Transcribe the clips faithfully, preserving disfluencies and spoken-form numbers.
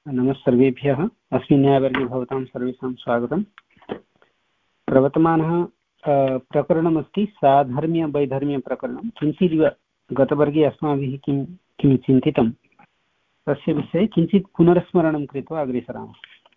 नमः सर्वेभ्यः। अस्मिन् न्यायवर्गे भवतां सर्वेषां स्वागतम्। प्रवर्तमानः प्रकरणमस्ति साधर्म्यवैधर्म्यप्रकरणं। किञ्चिदिव गतवर्गे अस्माभिः किं किं चिन्तितं तस्य विषये किञ्चित् पुनर्स्मरणं कृत्वा अग्रे सरामः।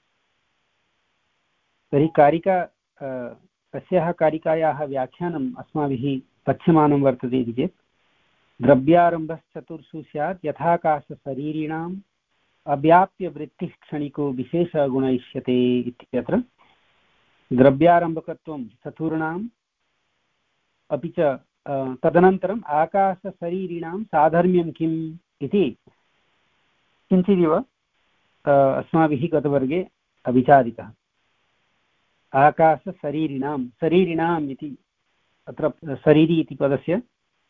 तर्हि कारिका अस्याः कारिकायाः व्याख्यानम् अस्माभिः पठ्यमानं वर्तते इति चेत् द्रव्यारम्भश्चतुर्षु स्यात् यथाकाशशरीरिणाम् अव्याप्य वृत्तिः क्षणिको विशेषगुणयिष्यते इत्यत्र द्रव्यारम्भकत्वं चतुर्णाम् अपि च तदनन्तरम् आकाशशरीरिणां साधर्म्यं किम् इति किञ्चिदिव अस्माभिः गतवर्गे विचारितः। आकाशशरीरिणां शरीरिणाम् इति अत्र शरीरी इति पदस्य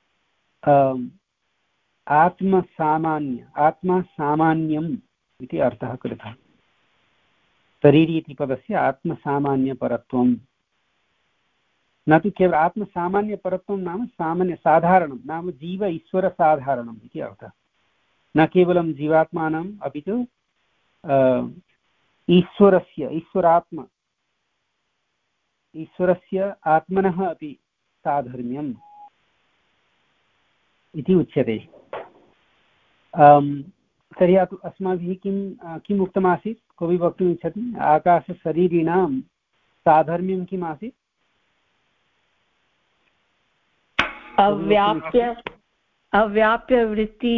आत्मसामान्य आत्मा सामान्यम् इति अर्थः कृतः। शरीरी इति पदस्य आत्मसामान्यपरत्वं, न तु केवल आत्मसामान्यपरत्वं नाम सामान्य साधारणं नाम जीव ईश्वरसाधारणम् इति अर्थः। न केवलं जीवात्मानम् अपि तु ईश्वरस्य ईश्वरात्मा ईश्वरस्य आत्मनः अपि साधर्म्यम् इति उच्यते। तर्हि अस्माभिः किं किम् उक्तमासीत्? कोऽपि वक्तुम् इच्छति? आकाशशरीरिणां साधर्म्यं किम् आसीत्? अव्याप्य अव्याप्यवृत्ति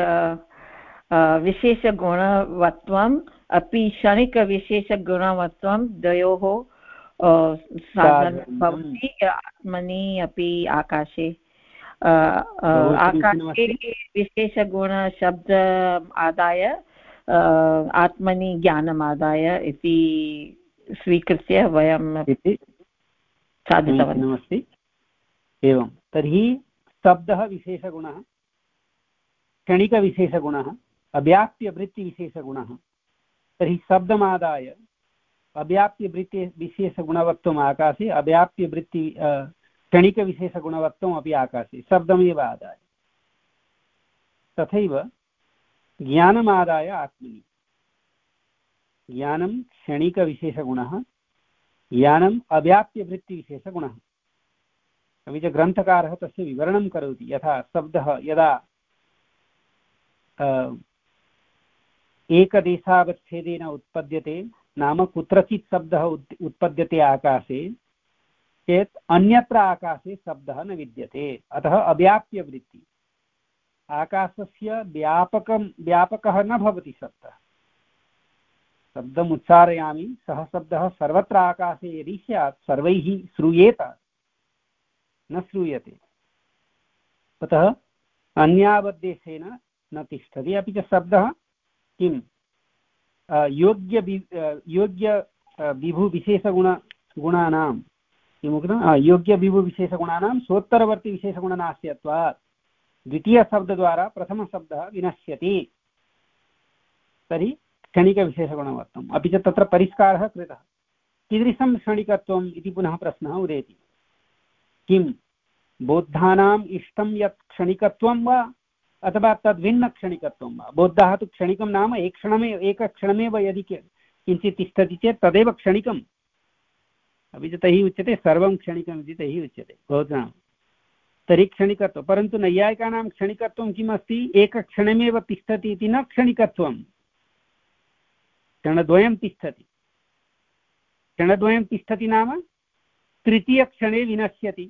विशेषगुणवत्वम् अपि क्षणिकविशेषगुणवत्वं द्वयोः साधर्म्यं भवति आत्मनि अपि आकाशे। आकाशे विशेषगुणशब्द आदाय आत्मनि ज्ञानमादाय इति स्वीकृत्य वयं साधितवन्तः। एवं तर्हि शब्दः विशेषगुणः, क्षणिकविशेषगुणः, अव्याप्यवृत्तिविशेषगुणः। तर्हि शब्दमादाय अव्याप्यवृत्ति विशेषगुणवत्वम् आकाशे, अव्याप्यवृत्ति क्षणिकविशेषगुणवत्वम् अपि आकाशे, शब्दमेव आदाय। तथैव ज्ञानमादाय आत्मनि, ज्ञानं क्षणिकविशेषगुणः, ज्ञानम् अव्याप्यवृत्तिविशेषगुणः। अपि च ग्रन्थकारः तस्य विवरणं करोति। यथा शब्दः यदा एकदेशावच्छेदेन उत्पद्यते, नाम कुत्रचित् शब्दः उत्पद्यते आकाशे चेत् अन्यत्र आकाशे शब्दः न विद्यते। अतः अव्याप्यवृत्ति, आकाशस्य व्यापकं व्यापकः न भवति शब्दः। शब्दम् उच्चारयामि, सः शब्दः सर्वत्र आकाशे यदि स्यात् सर्वैः श्रूयेत, न श्रूयते। अतः अन्यावद्देशेन न तिष्ठति। अपि च शब्दः किं योग्य योग्य विभुविशेषगुण गुणानां किमुक्तं योग्यविभुविशेषगुणानां सोत्तरवर्तिविशेषगुणनास्यत्वात् द्वितीयशब्दद्वारा प्रथमशब्दः विनश्यति। तर्हि क्षणिकविशेषगुणवत्वम्। अपि च तत्र परिष्कारः कृतः। कीदृशं क्षणिकत्वम् इति पुनः प्रश्नः उदेति। किं बौद्धानाम् इष्टं यत् क्षणिकत्वं वा अथवा तद्भिन्नक्षणिकत्वं वा? बौद्धाः तु क्षणिकं नाम एकक्षणमेव एकक्षणमेव यदि किञ्चित् तिष्ठति चेत् तदेव क्षणिकम्। अपि च तैः उच्यते सर्वं क्षणिकम् इति तैः उच्यते बौद्धानां। तर्हि क्षणिकत्वं, परन्तु नैयायिकानां क्षणिकत्वं किम् अस्ति? एकक्षणमेव तिष्ठति इति न क्षणिकत्वं, क्षणद्वयं तिष्ठति। क्षणद्वयं तिष्ठति नाम तृतीयक्षणे विनश्यति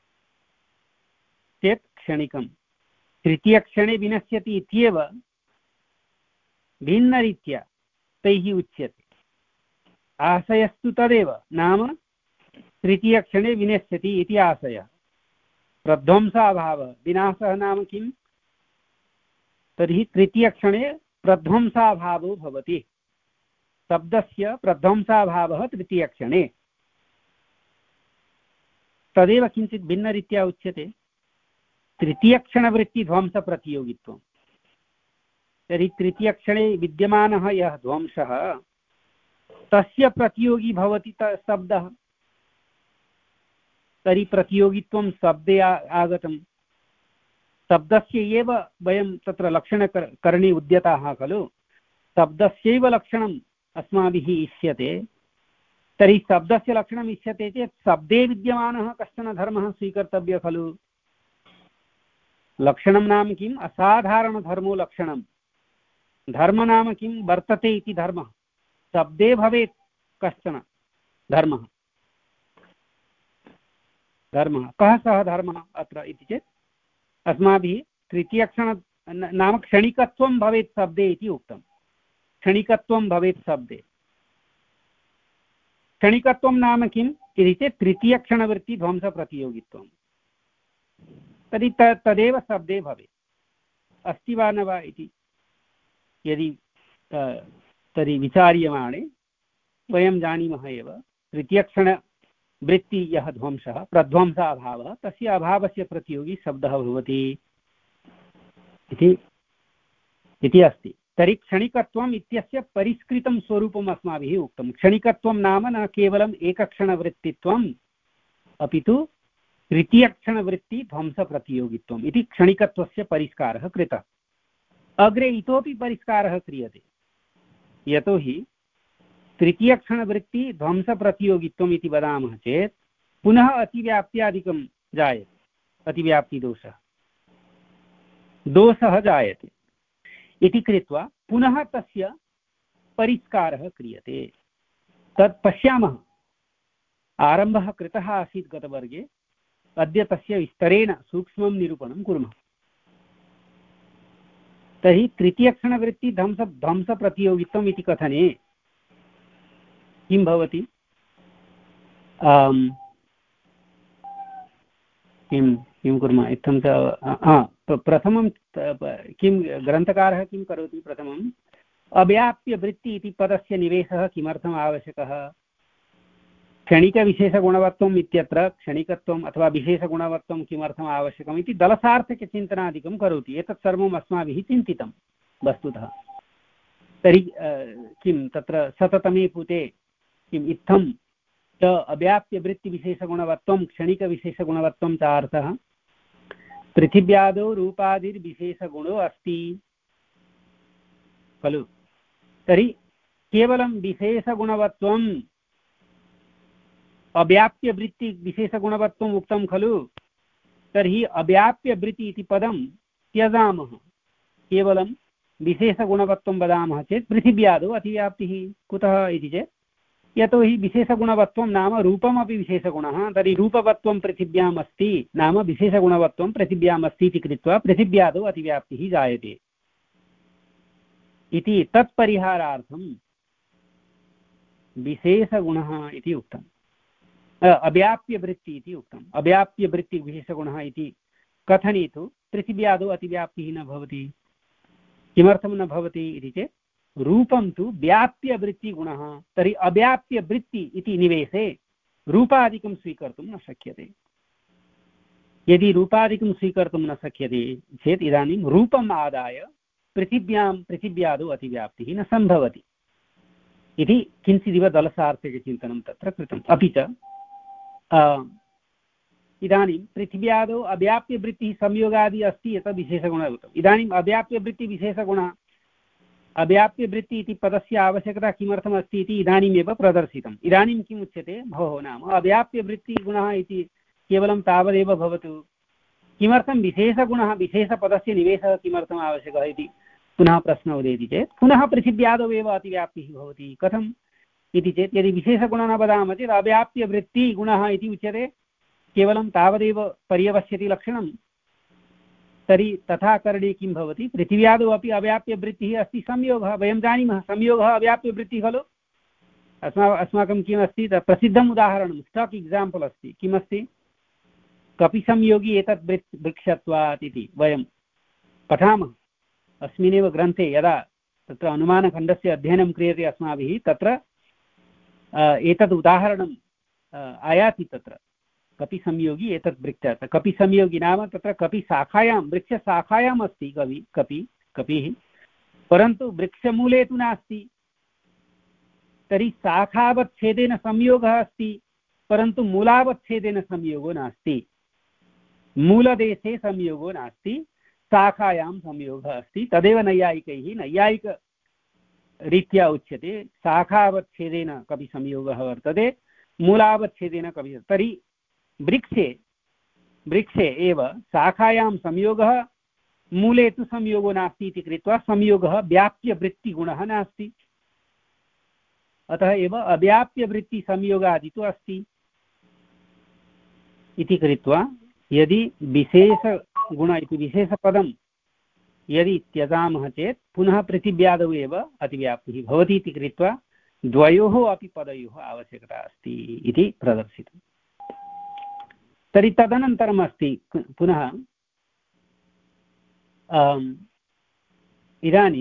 चेत् क्षणिकम्। तृतीयक्षणे विनश्यति इत्येव भिन्नरीत्या तैः उच्यते। आशयस्तु तदेव, नाम तृतीयक्षणे विनश्यति इति आशयः। प्रध्वंसाभावः, विनाशः नाम किम्? तर्हि तृतीयक्षणे प्रध्वंसाभावो भवति। शब्दस्य प्रध्वंसाभावः तृतीयक्षणे, तदेव किञ्चित् भिन्नरीत्या उच्यते तृतीयक्षणवृत्तिध्वंसप्रतियोगित्वम्। तर्हि तृतीयक्षणे विद्यमानः यः ध्वंसः तस्य प्रतियोगी भवति शब्दः। तर्हि प्रतियोगित्वं शब्दे आगतं। शब्दस्य एव वयं तत्र लक्षणकरणे उद्यताः खलु। शब्दस्यैव लक्षणम् अस्माभिः इष्यते तर्हि शब्दस्य लक्षणम् इष्यते चेत् शब्दे विद्यमानः कश्चन धर्मः स्वीकर्तव्यः खलु। लक्षणं नाम किम्? असाधारणधर्मो लक्षणं। धर्म नाम किं? वर्तते इति धर्मः। शब्दे भवेत् कश्चन धर्मः। धर्मः कः सः धर्मः अत्र इति चेत् अस्माभिः तृतीयक्षण नाम क्षणिकत्वं भवेत् शब्दे इति उक्तं। क्षणिकत्वं भवेत् शब्दे। क्षणिकत्वं नाम किम् इति चेत् तृतीयक्षणवृत्तिध्वंसप्रतियोगित्वं। तर्हि तदेव शब्दे भवेत्। अस्ति वा न वा इति यदि तर्हि विचार्यमाणे वयं जानीमः एव तृतीयक्षणवृत्ति यः ध्वंसः प्रध्वंसाभावः तस्य अभावस्य प्रतियोगी शब्दः भवति इति इति अस्ति। तर्हि क्षणिकत्वम् इत्यस्य परिष्कृतं स्वरूपम् अस्माभिः उक्तं। क्षणिकत्वं नाम न केवलम् एकक्षणवृत्तित्वम् अपि तु तृतीयक्षणवृत्तिध्वंसप्रतियोगित्वम् इति क्षणिकत्वस्य परिष्कारः कृतः। अग्रे इतोपि परिष्कारः क्रियते। यतोहि तृतीयक्षणवृत्तिध्वंसप्रतियोगित्वम् इति वदामः चेत् पुनः अतिव्याप्त्यादिकं जायते। अतिव्याप्तिदोषः दोषः जायते इति कृत्वा पुनः तस्य परिष्कारः क्रियते। तत् पश्यामः। आरम्भः कृतः आसीत् गतवर्गे। अद्य तस्य विस्तरेण सूक्ष्मं निरूपणं कुर्मः। तर्हि तृतीयक्षणवृत्तिध्वंस ध्वंसप्रतियोगित्वम् इति कथने किं भवति? किं किं कुर्मः? इत्थं च प्रथमं किं ग्रन्थकारः किं करोति? प्रथमम् अव्याप्यवृत्ति इति पदस्य निवेशः किमर्थम् आवश्यकः? क्षणिकविशेषगुणवत्वम् इत्यत्र क्षणिकत्वम् अथवा विशेषगुणवत्वं किमर्थम् आवश्यकम् इति दलसार्थकचिन्तनादिकं करोति। एतत् सर्वम् अस्माभिः चिन्तितं वस्तुतः। तर्हि किं तत्र सततमे पूते किम् इत्थं च अव्याप्यवृत्तिविशेषगुणवत्वं क्षणिकविशेषगुणवत्वं च अर्थः पृथिव्यादौ रूपादिर्विशेषगुणो अस्ति खलु। तर्हि केवलं विशेषगुणवत्वम् अव्याप्यवृत्तिविशेषगुणवत्वम् उक्तं खलु। तर्हि अव्याप्यवृत्ति इति पदं त्यजामः। केवलं विशेषगुणवत्वं वदामः चेत् पृथिव्यादौ अतिव्याप्तिः। कुतः इति चेत् यतोहि विशेषगुणवत्वं नाम रूपमपि विशेषगुणः। तर्हि रूपवत्वं पृथिव्याम् अस्ति नाम विशेषगुणवत्वं पृथिव्याम् अस्ति इति कृत्वा पृथिव्यादौ अतिव्याप्तिः जायते इति तत्परिहारार्थं विशेषगुणः इति उक्तम्। अव्याप्यवृत्ति इति उक्तम्। अव्याप्यवृत्तिविशेषगुणः इति कथने तु पृथिव्यादौ अतिव्याप्तिः न भवति। किमर्थं न भवति इति चेत् रूपं तु व्याप्यवृत्तिगुणः। तर्हि अव्याप्यवृत्ति इति निवेशे रूपादिकं स्वीकर्तुं न शक्यते। यदि रूपादिकं स्वीकर्तुं न शक्यते चेत् इदानीं रूपम् आदाय पृथिव्यां पृथिव्यादौ अतिव्याप्तिः न सम्भवति इति किञ्चिदिव दलसार्थकचिन्तनं तत्र कृतम्। अपि च इदानीं पृथिव्यादौ अव्याप्यवृत्तिः संयोगादि अस्ति यत् विशेषगुणः उक्तम्। इदानीम् अव्याप्यवृत्तिविशेषगुणः अव्याप्यवृत्ति इति पदस्य आवश्यकता किमर्थमस्ति इति इदानीमेव प्रदर्शितम्। इदानीं किम् उच्यते? भोः नाम अव्याप्यवृत्तिगुणः इति केवलं तावदेव भवतु। किमर्थं विशेषगुणः विशेषपदस्य निवेशः किमर्थम् आवश्यकः इति पुनः प्रश्नः उदेति चेत् पुनः पृथिव्यादौ एव अतिव्याप्तिः भवति। कथम् इति चेत् यदि विशेषगुणः न वदामः चेत् अव्याप्यवृत्तिगुणः इति उच्यते। केवलं तावदेव पर्यवस्यति लक्षणं। तर्हि तथा करणे किं भवति? पृथिव्यादौ अपि अव्याप्यवृत्तिः अस्ति। संयोगः वयं जानीमः। संयोगः अव्याप्यवृत्तिः खलु। अस्मा अस्माकं किमस्ति? प्रसिद्धम् उदाहरणं स्टाक् एक्साम्पल् अस्ति। किमस्ति? कपिसंयोगी एतत् वृक्षत्वात् इति वयं पठामः अस्मिन्नेव ग्रन्थे। यदा तत्र अनुमानखण्डस्य अध्ययनं क्रियते अस्माभिः तत्र एतत् उदाहरणम् आयाति। तत्र कपिसंयोगी एतत् वृक्षः। कपिसंयोगी नाम तत्र कपिशाखायां वृक्षशाखायाम् अस्ति कवि कपि कपिः, परन्तु वृक्षमूले तु नास्ति। तर्हि शाखावच्छेदेन संयोगः अस्ति, परन्तु मूलावच्छेदेन संयोगो नास्ति। मूलदेशे संयोगो नास्ति, शाखायां संयोगः अस्ति। तदेव नैयायिकैः नैयायिक रीत्या उच्यते शाखावच्छेदेन कपि संयोगः वर्तते, मूलावच्छेदेन कपि। तर्हि वृक्षे वृक्षे एव शाखायां संयोगः, मूले तु संयोगो नास्ति इति कृत्वा संयोगः व्याप्यवृत्तिगुणः नास्ति। अतः एव अव्याप्यवृत्तिसंयोगादि तु अस्ति इति कृत्वा यदि विशेषगुण इति विशेषपदं यदि त्यजामः चेत् पुनः पृथिव्यादौ एव अतिव्याप्तिः भवति इति कृत्वा द्वयोः अपि पदयोः आवश्यकता अस्ति इति प्रदर्शितम्। तर्हि तदनन्तरम् अस्ति पुनः इदानीं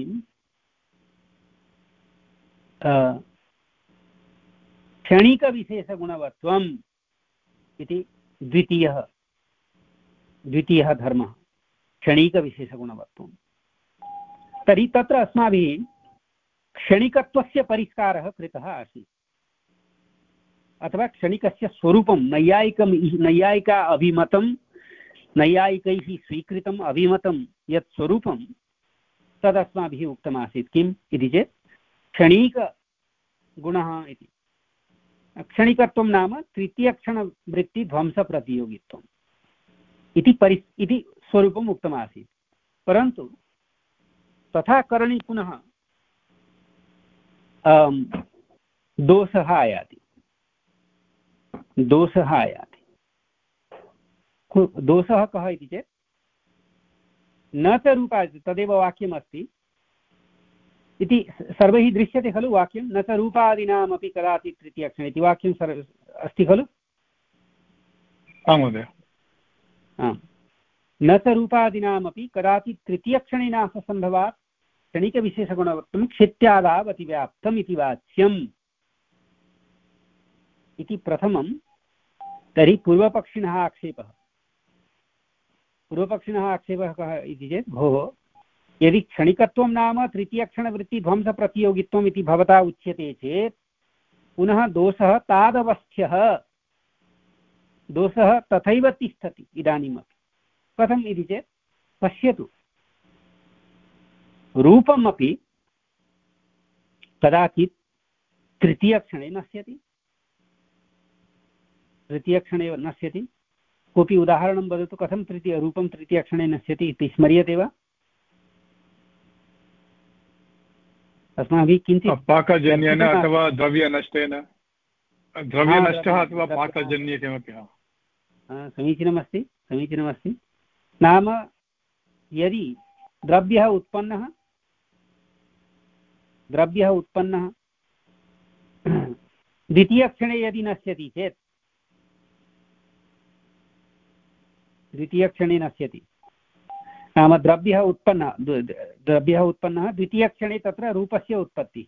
क्षणिकविशेषगुणवत्वम् इति द्वितीयः द्वितीयः धर्मः, क्षणिकविशेषगुणवत्वम्। तर्हि तत्र अस्माभिः क्षणिकत्वस्य परिष्कारः कृतः आसीत्, अथवा क्षणिकस्य स्वरूपं नैयायिकं नैयायिका अभिमतं नैयायिकैः स्वीकृतम् अभिमतं यत् स्वरूपं तदस्माभिः उक्तमासीत्। किम् इति चेत् क्षणिकगुणः इति। क्षणिकत्वं नाम तृतीयक्षणवृत्तिध्वंसप्रतियोगित्वम् इति परि इति स्वरूपम् उक्तमासीत्। परन्तु तथा करणे पुनः दोषः आयाति दोषः आयाति दोषः कः इति चेत् न च रूपा, तदेव वाक्यमस्ति इति सर्वैः दृश्यते खलु वाक्यं, न च रूपादीनामपि कदाचित् तृतीयक्षणे इति वाक्यं सर्व अस्ति खलु। आम् महोदय। आम्, न च रूपादीनामपि कदाचित् तृतीयक्षणे नाशसम्भवात् क्षणिकविशेषगुणवत्वं क्षित्यादाव अतिव्याप्तम् इति वाच्यम् इति प्रथमं। तर्हि पूर्वपक्षिणः आक्षेपः पूर्वपक्षिणः आक्षेपः कः इति चेत् भोः यदि क्षणिकत्वं नाम तृतीयक्षणवृत्तिध्वंसप्रतियोगित्वम् इति भवता उच्यते चेत् पुनः दोषः तादवस्थ्यः दोषः तथैव तिष्ठति इदानीमपि। कथम् इति चेत् पश्यतु, रूपमपि कदाचित् तृतीयक्षणे नश्यति तृतीयक्षणे नश्यति। कोऽपि उदाहरणं वदतु, कथं तृतीय रूपं तृतीयक्षणे नश्यति इति स्मर्यते वा? अस्माभिः किञ्चित् पाकजन्येन अथवा द्रव्यनष्टेन, द्रव्यनष्टः अथवा पाकजन्ये किमपि। समीचीनमस्ति समीचीनमस्ति नाम यदि द्रव्यः उत्पन्नः द्रव्यः उत्पन्नः द्वितीयक्षणे यदि नश्यति चेत् द्वितीयक्षणे नश्यति नाम द्रव्यः उत्पन्नः द्रव्यः उत्पन्नः द्वितीयक्षणे तत्र रूपस्य उत्पत्तिः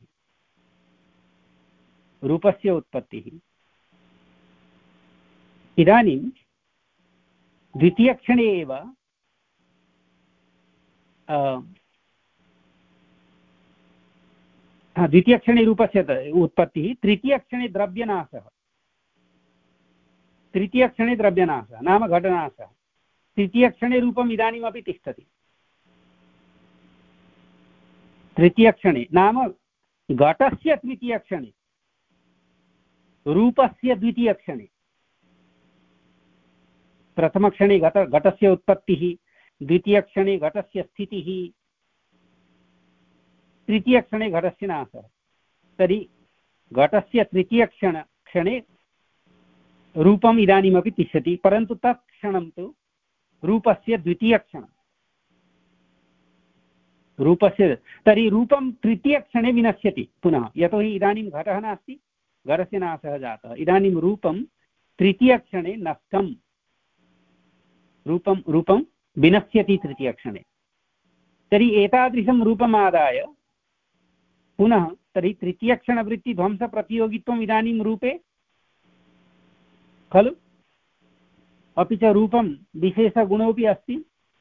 रूपस्य उत्पत्तिः इदानीं द्वितीयक्षणे एव द्वितीयक्षणे रूपस्य उत्पत्तिः, तृतीयक्षणे द्रव्यनाशः तृतीयक्षणे द्रव्यनाशः नाम घटनाशः, तृतीयक्षणे रूपम् इदानीमपि तिष्ठति। तृतीयक्षणे नाम घटस्य तृतीयक्षणे रूपस्य द्वितीयक्षणे, प्रथमक्षणे घट घटस्य उत्पत्तिः, द्वितीयक्षणे घटस्य स्थितिः, तृतीयक्षणे घटस्य नाशः। तर्हि घटस्य तृतीयक्षण क्षणे रूपम् इदानीमपि तिष्ठति, परन्तु तत् क्षणं तु रूपस्य द्वितीयक्षणं रूपस्य। तर्हि रूपं तृतीयक्षणे विनश्यति पुनः, यतोहि इदानीं घटः नास्ति, घटस्य नाशः जातः। इदानीं रूपं तृतीयक्षणे नष्टं, रूपं रूपं विनश्यति तृतीयक्षणे। तर्हि एतादृशं रूपमादाय पुनः तर्हि तृतीयक्षणवृत्तिध्वंसप्रतियोगित्वम् इदानीं रूपे खलु, अपि च रूपं विशेषगुणोऽपि अस्ति।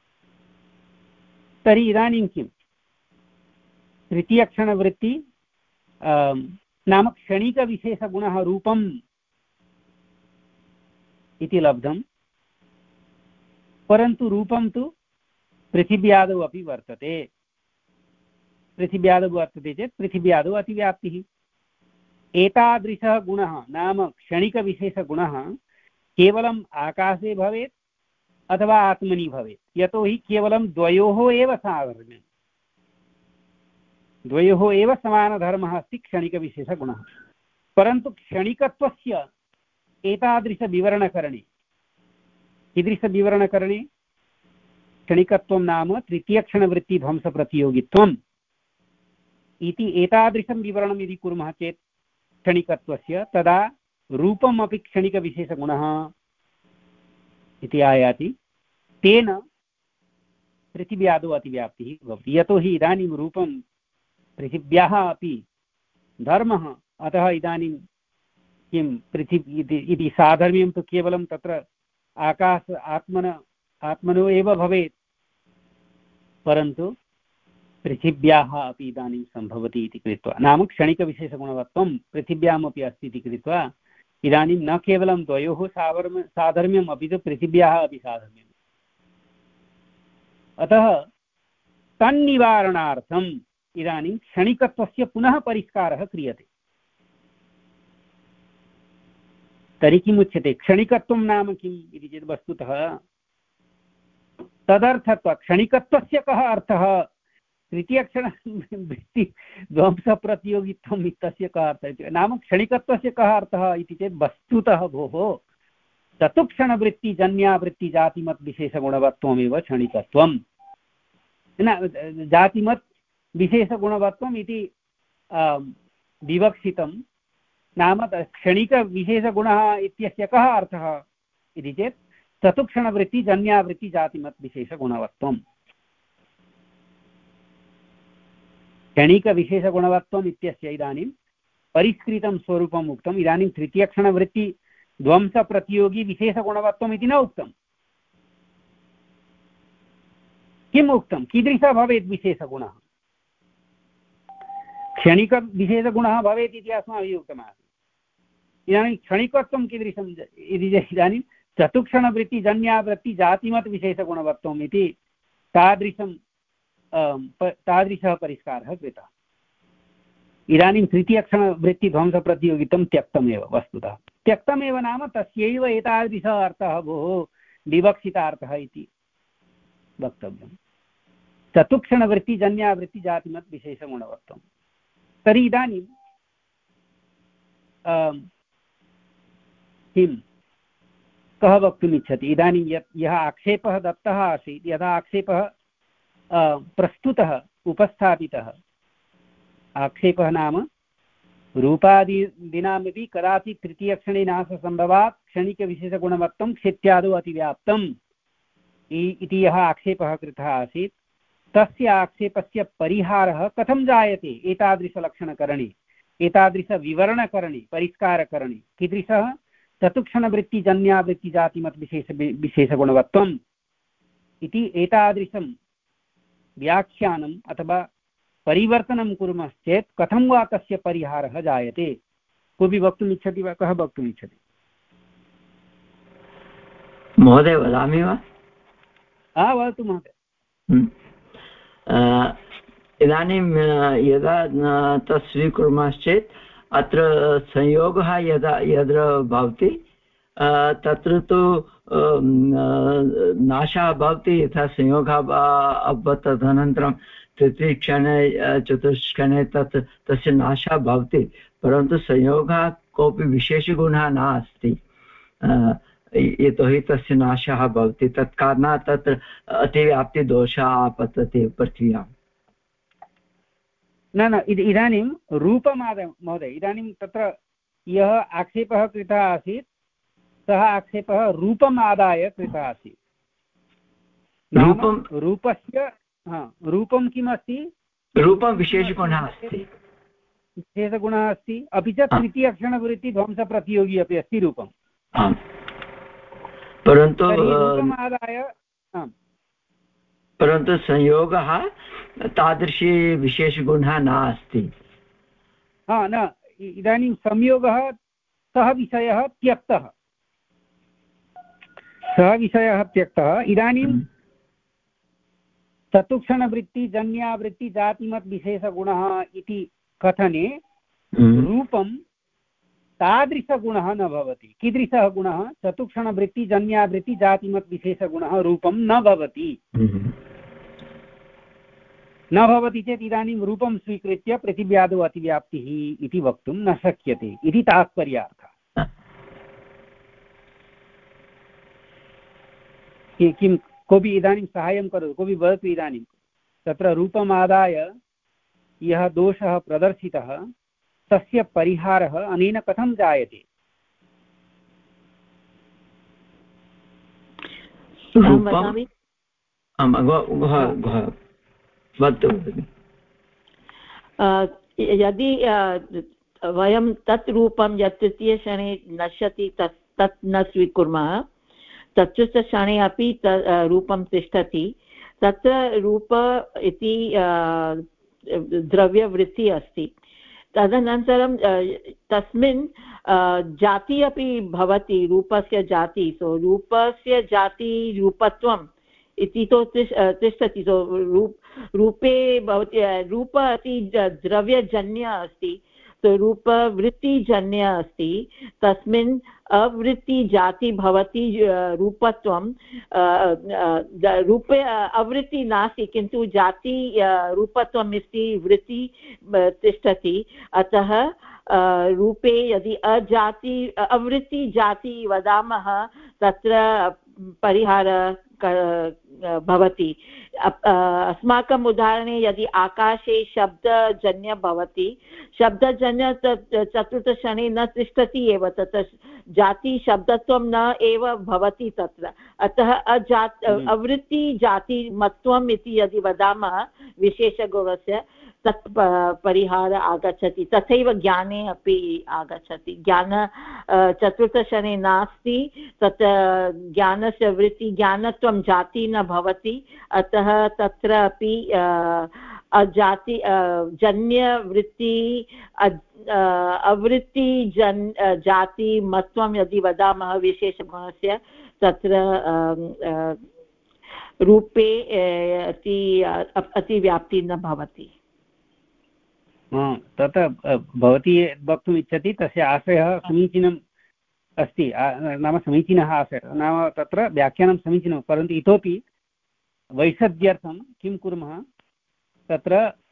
तर्हि इदानीं किं तृतीयक्षणवृत्ति नाम क्षणिकविशेषगुणः रूपम् इति लब्धं, परन्तु रूपं तु पृथिव्यादौ अपि वर्तते। पृथिव्यादौ वर्तते चेत् पृथिव्यादौ अतिव्याप्तिः। एतादृशः गुणः नाम क्षणिकविशेषगुणः केवलम् आकाशे भवेत् अथवा आत्मनि भवेत्, यतोहि केवलं द्वयोः एव साधर्म्यं, द्वयोः एव समानधर्मः अस्ति क्षणिकविशेषगुणः। परन्तु क्षणिकत्वस्य एतादृशविवरणकरणे, कीदृशविवरणकरणे, क्षणिकत्वं नाम तृतीयक्षणवृत्तिध्वंसप्रतियोगित्वम् इति एतादृशं विवरणं यदि कुर्मः चेत् क्षणिकत्वस्य, तदा रूपम् अपि क्षणिकविशेषगुणः इति आयाति। तेन पृथिव्यादौ अतिव्याप्तिः भवति, यतोहि इदानीं रूपं पृथिव्याः अपि धर्मः, अतः इदानीं किं पृथिवी इति साधर्म्यं तु केवलं तत्र आकाश आत्मन आत्मनो एव भवेत्, परन्तु पृथिव्याः अपि इदानीं सम्भवति इति कृत्वा, नाम क्षणिकविशेषगुणवत्वं पृथिव्यामपि अस्ति इति कृत्वा इदानीं न केवलं द्वयोः साधर्म्य साधर्म्यम् अपि तु पृथिव्याः अपि साधर्म्यम्। अतः तन्निवारणार्थम् इदानीं क्षणिकत्वस्य पुनः परिष्कारः क्रियते। तर्हि किमुच्यते? क्षणिकत्वं नाम किम् इति चेत् वस्तुतः तदर्थत्व क्षणिकत्वस्य कः अर्थः? तृतीयक्षणवृत्तिध्वंसप्रतियोगित्वम् इत्यस्य कः अर्थः? नाम क्षणिकत्वस्य कः अर्थः इति चेत् वस्तुतः भोः चतुक्षणवृत्तिजन्यावृत्तिजातिमद्विशेषगुणवत्वमेव क्षणिकत्वं। न जातिमत् विशेषगुणवत्वम् इति विवक्षितं, नाम क्षणिकविशेषगुणः इत्यस्य कः अर्थः इति चेत् चतुक्षणवृत्तिजन्यावृत्तिजातिमद्विशेषगुणवत्वम्। क्षणिकविशेषगुणवत्वम् इत्यस्य इदानीं परिष्कृतं स्वरूपम् उक्तम्। इदानीं तृतीयक्षणवृत्तिध्वंसप्रतियोगी विशेषगुणवत्वम् इति न उक्तम्। किम् उक्तं? कीदृशः भवेत् विशेषगुणः? क्षणिकविशेषगुणः भवेत् इति अस्माभिः उक्तमासीत्। इदानीं क्षणिकत्वं कीदृशम् इति चेत् इदानीं चतुक्षणवृत्तिजन्यावृत्तिजातिमत् विशेषगुणवत्वम् इति तादृशं तादृशः परिष्कारः कृतः। इदानीं तृतीयक्षणवृत्तिध्वंसप्रतियोगित्वं त्यक्तमेव, वस्तुतः त्यक्तमेव नाम तस्यैव एतादृशः अर्थः भोः विवक्षितार्थः इति वक्तव्यम्। चतुक्षणवृत्तिजन्यावृत्तिजातिमत् विशेषगुणवत्वम्। तर्हि इदानीं किं कः वक्तुमिच्छति? इदानीं यत् यः आक्षेपः दत्तः आसीत्, यदा आक्षेपः प्रस्तुतः उपस्थापितः, आक्षेपः नाम रूपादीनामपि कदाचित् तृतीयक्षणे नाशसम्भवात् क्षणिकविशेषगुणवत्वं क्षित्यादौ अतिव्याप्तम् इति यः आक्षेपः कृतः आसीत्, तस्य आक्षेपस्य परिहारः कथं जायते? एतादृशलक्षणकरणे, एतादृशविवरणकरणे, परिष्कारकरणे। कीदृशः? चतुक्षणवृत्तिजन्यावृत्तिजातिमत् विशेष विशेषगुणवत्वम् इति एतादृशं व्याख्यानम् अथवा परिवर्तनं कुर्मश्चेत् कथं वा तस्य परिहारः जायते? कोऽपि वक्तुम् इच्छति वा? कः वक्तुम् इच्छति? महोदय वदामि वा? हा, वदतु महोदय। इदानीं यदा तत् स्वीकुर्मश्चेत् अत्र संयोगः यदा यत्र भवति तत्र तु नाशः भवति। यथा संयोगः अभवत् तदनन्तरं तृतीयक्षणे चतुर्थक्षणे तत् तस्य नाशः भवति, परन्तु संयोगः कोऽपि विशेषगुणः नास्ति, यतोहि तस्य नाशः भवति। तत्कारणात् तत्र अतिव्याप्तिदोषः आपतति पृथिव्याम्। न न इदानीं रूपमादाय महोदय, इदानीं तत्र यः आक्षेपः कृतः आसीत् सः आक्षेपः रूपम् आदाय कृतः आसीत्। रूपं रूपस्य हा रूपं किम् अस्ति? रूपं विशेषगुणः अस्ति, विशेषगुणः अस्ति, अपि च तृतीयक्षणवृत्तिध्वंसप्रतियोगी अपि अस्ति रूपम्। परन्तु रूपम् आदाय परन्तु संयोगः तादृशी विशेषगुणः नास्ति। हा न इदानीं संयोगः सः विषयः त्यक्तः, सः विषयः त्यक्तः। इदानीं चतुक्षणवृत्तिजन्यावृत्ति जातिमत् विशेषगुणः इति कथने रूपं तादृशगुणः न भवति। कीदृशः गुणः? चतुक्षणवृत्तिजन्यावृत्ति जातिमत् विशेषगुणः रूपं न भवति। न भवति चेत् इदानीं रूपं स्वीकृत्य पृथिव्यादौ अतिव्याप्तिः इति वक्तुं न शक्यते इति तात्पर्यार्थः। किं कोऽपि इदानीं साहाय्यं करोतु, कोऽपि वदतु इदानीं तत्र रूपमादाय यः दोषः प्रदर्शितः तस्य परिहारः अनेन कथं जायते? यदि वयं तत् रूपं यत् तृतीयक्षणे नश्यति तत् तत् न स्वीकुर्मः, चतुर्थक्षणे अपि रूपं तिष्ठति, तत्र रूप इति द्रव्यवृत्तिः अस्ति। तदनन्तरं तस्मिन् जाति अपि भवति, रूपस्य जाति। सो रूपस्य जाति रूपत्वम् इति तु तिष्ठति। सो रूप रूपे भवति, रूप इति द्रव्यजन्य अस्ति, तो रूपवृत्तिजन्य अस्ति, तस्मिन् अवृत्तिजाति भवति रूपत्वं। रूपे अवृत्ति नास्ति किन्तु जाति रूपत्वम् अस्ति, वृत्ति तिष्ठति। अतः रूपे यदि अजाति अवृत्तिजाति वदामः तत्र परिहारः भवति। अस्माकम् उदाहरणे यदि आकाशे शब्दजन्य भवति, शब्दजन्य चतुर्थक्षणे न तिष्ठति एव, तत्र जाति शब्दत्वं न एव भवति तत्र। अतः अजात् अवृत्तिजातिमत्वम् इति यदि वदामः विशेषगुणस्य, तत् परिहार आगच्छति। तथैव ज्ञाने अपि आगच्छति। ज्ञान चतुर्थक्षणे नास्ति, तत् ज्ञानस्य वृत्ति ज्ञानत्वं जाति न भवति। अतः तत्र अपि अजाति जन्यवृत्ति अवृत्तिजन् जातिमत्वं यदि वदामः विशेषगुणस्य, तत्र रूपे अति अतिव्याप्ति न भवति। तत् भवती वक्तुम् इच्छति तस्य आशयः समीचीनम् अस्ति, नाम समीचीनः आशयः, नाम तत्र व्याख्यानं समीचीनं, परन्तु इतोपि वैशद्यर्थं किं कुर्मः, तत्र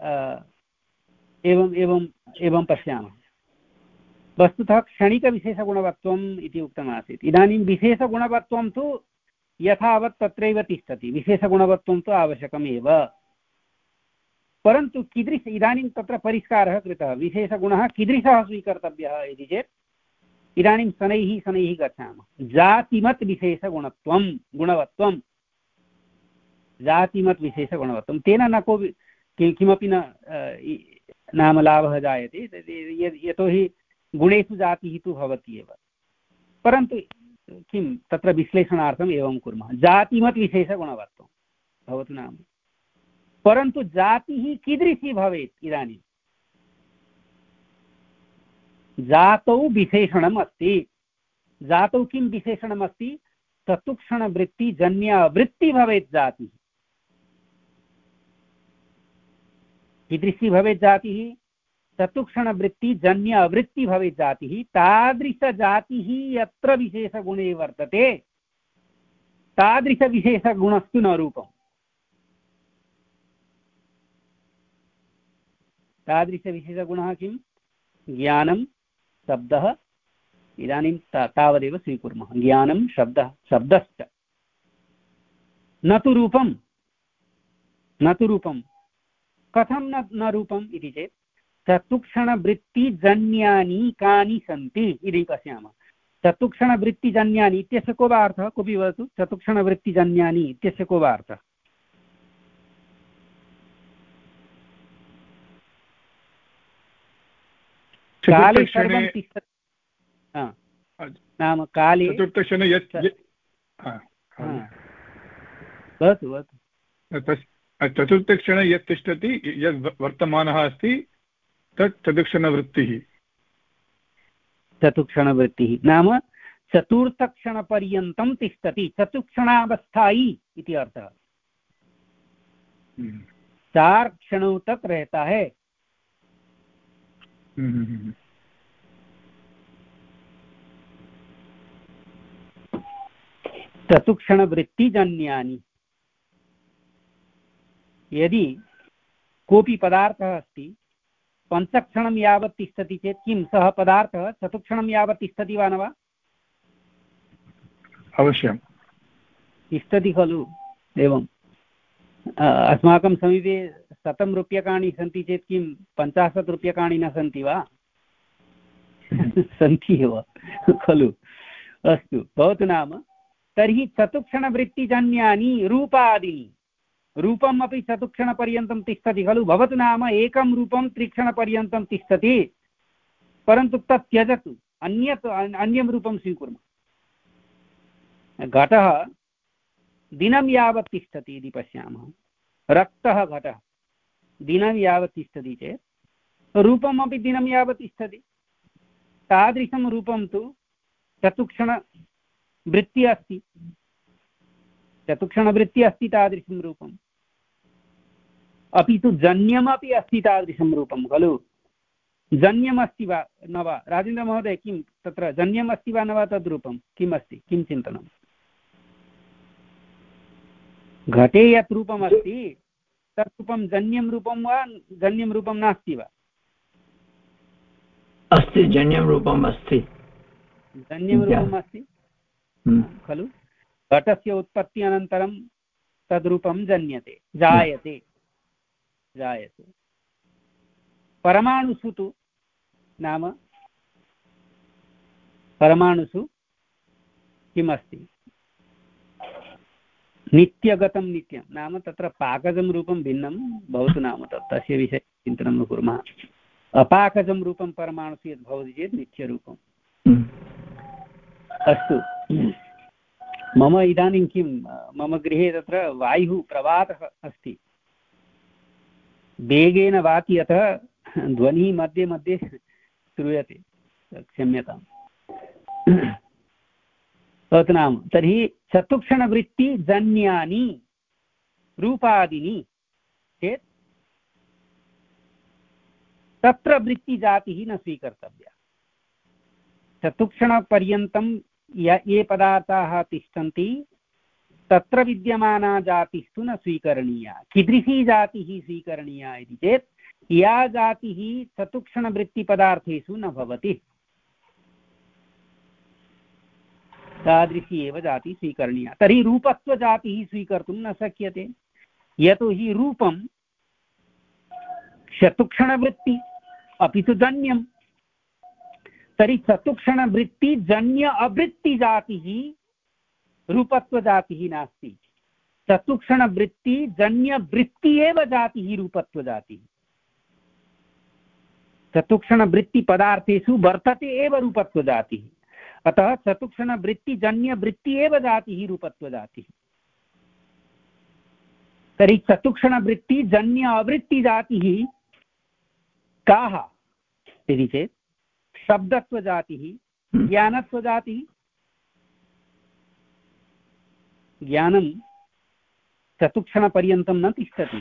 एवम् एवम् एवं पश्यामः। वस्तुतः क्षणिकविशेषगुणवत्वम् इति उक्तमासीत्। इदानीं विशेषगुणवत्वं तु यथावत् तत्रैव तिष्ठति, विशेषगुणवत्वं तु आवश्यकम् एव, परन्तु कीदृश इदानीं तत्र परिष्कारः कृतः। विशेषगुणः कीदृशः स्वीकर्तव्यः इति चेत् इदानीं शनैः शनैः गच्छामः। जातिमत् विशेषगुणत्वं गुणवत्वं, जातिमत् विशेषगुणवत्वं, तेन न कोऽपि किमपि न नाम लाभः जायते, यतोहि गुणेषु जातिः तु भवति एव। परन्तु किं तत्र विश्लेषणार्थम् एवं कुर्मः, जातिमत् विशेषगुणवत्वं भवतु नाम, परन्तु जातिः कीदृशी भवेत्? इदानीं जातौ विशेषणम् अस्ति। जातौ किं विशेषणम् अस्ति? चतुक्षणवृत्तिजन्यावृत्ति भवेत् जातिः। कीदृशी भवेत् जातिः? चतुक्षणवृत्तिजन्यावृत्ति भवेत् जातिः। तादृशजातिः यत्र विशेषगुणे वर्तते तादृशविशेषगुणस्तु न रूपम्। तादृशविशेषगुणः किं? ज्ञानं, शब्दः। इदानीं तावदेव स्वीकुर्मः, ज्ञानं, शब्दः, शब्दश्च, न तु रूपं, न तु रूपं। कथं न न रूपम् इति चेत् चतुक्षणवृत्तिजन्यानि कानि सन्ति इति पश्यामः। चतुक्षणवृत्तिजन्यानि इत्यस्य को वा अर्थः? कोऽपि वदतु। चतुक्षणवृत्तिजन्यानि इत्यस्य को वा अर्थः? काले सर्वं तिष्ठति, नाम काले चतुर्थक्षणे यत् वदतु वदतु चतुर्थक्षणे यत् तिष्ठति, यद् वर्तमानः अस्ति, तत् चतुक्षणवृत्तिः। चतुक्षणवृत्तिः नाम चतुर्थक्षणपर्यन्तं तिष्ठति, चतुक्षणावस्थायी इति अर्थः। चार क्षणों तक रहता है। चतुक्षण वृत्ति जन्यानि, यदि कोऽपि पदार्थः अस्ति पञ्चक्षणं यावत् तिष्ठति चेत् किं सः पदार्थः चतुक्षणं यावत् तिष्ठति वा न वा? अवश्यं तिष्ठति खलु। एवं अस्माकं समीपे शतं रूप्यकाणि सन्ति चेत् किं पञ्चाशत् रूप्यकाणि न सन्ति वा? सन्ति एव खलु। अस्तु, भवतु नाम। तर्हि चतुक्षणवृत्तिजन्यानि रूपादीनि, रूपम् अपि चतुक्षणपर्यन्तं तिष्ठति खलु। भवतु नाम एकं रूपं त्रिक्षणपर्यन्तं तिष्ठति, परन्तु तत् त्यजतु, अन्यत् अन्यं रूपं स्वीकुर्मः। घटः दिनं यावत् तिष्ठति इति पश्यामः, रक्तः घटः दिनं यावत् तिष्ठति चेत् रूपमपि दिनं यावत् तिष्ठति। तादृशं रूपं तु चतुक्षणवृत्तिः अस्ति, चतुक्षणवृत्तिः अस्ति तादृशं रूपम्। अपि तु जन्यमपि अस्ति तादृशं रूपं खलु। जन्यमस्ति वा न वा राजेन्द्रमहोदय? किं तत्र जन्यमस्ति वा न वा? तद्रूपं किम् अस्ति, किं चिन्तनम्? घटे यत् रूपमस्ति तत् रूपं जन्यं रूपं वा जन्यं रूपं नास्ति वा? अस्ति, जन्यं रूपम् अस्ति। जन्यं रूपम् अस्ति खलु। घटस्य उत्पत्ति अनन्तरं तद्रूपं जन्यते, जायते जायते परमाणुषु तु नाम परमाणुषु किमस्ति? नित्यगतं नित्यं नाम तत्र पाकजं रूपं भिन्नं। भवतु नाम तत् तस्य विषये चिन्तनं न कुर्मः। अपाकजं रूपं परमाणुषु यद् भवति चेत् नित्यरूपम्। अस्तु, मम इदानीं किं मम गृहे तत्र वायुः प्रवाहः अस्ति, वेगेन वाति, अतः ध्वनिः मध्ये मध्ये श्रूयते, क्षम्यताम्। तत् नाम तर्हि चतुक्षणवृत्तिजन्यानि रूपादीनि चेत् तत्र वृत्तिजातिः न स्वीकर्तव्या। चतुक्षणपर्यन्तं ये पदार्थाः तिष्ठन्ति तत्र विद्यमाना जातिस्तु न स्वीकरणीया। कीदृशी जातिः स्वीकरणीया इति चेत् या जातिः चतुक्षणवृत्तिपदार्थेषु न भवति तादृशी एव जातिः स्वीकरणीया। तर्हि रूपत्वजातिः स्वीकर्तुं न शक्यते, यतोहि रूपं चतुक्षणवृत्ति अपि तु जन्यं। तर्हि चतुक्षणवृत्तिजन्य अवृत्तिजातिः रूपत्वजातिः नास्ति। चतुक्षणवृत्तिजन्यवृत्ति एव जातिः रूपत्वजातिः। चतुक्षणवृत्तिपदार्थेषु वर्तते एव रूपत्वजातिः, अतः चतुक्षणवृत्तिजन्यवृत्ति एव जातिः रूपत्वजातिः। तर्हि चतुक्षणवृत्तिजन्य अवृत्तिजातिः काः इति चेत् शब्दत्वजातिः, ज्ञानत्वजातिः। ज्ञानं चतुक्षणपर्यन्तं न तिष्ठति,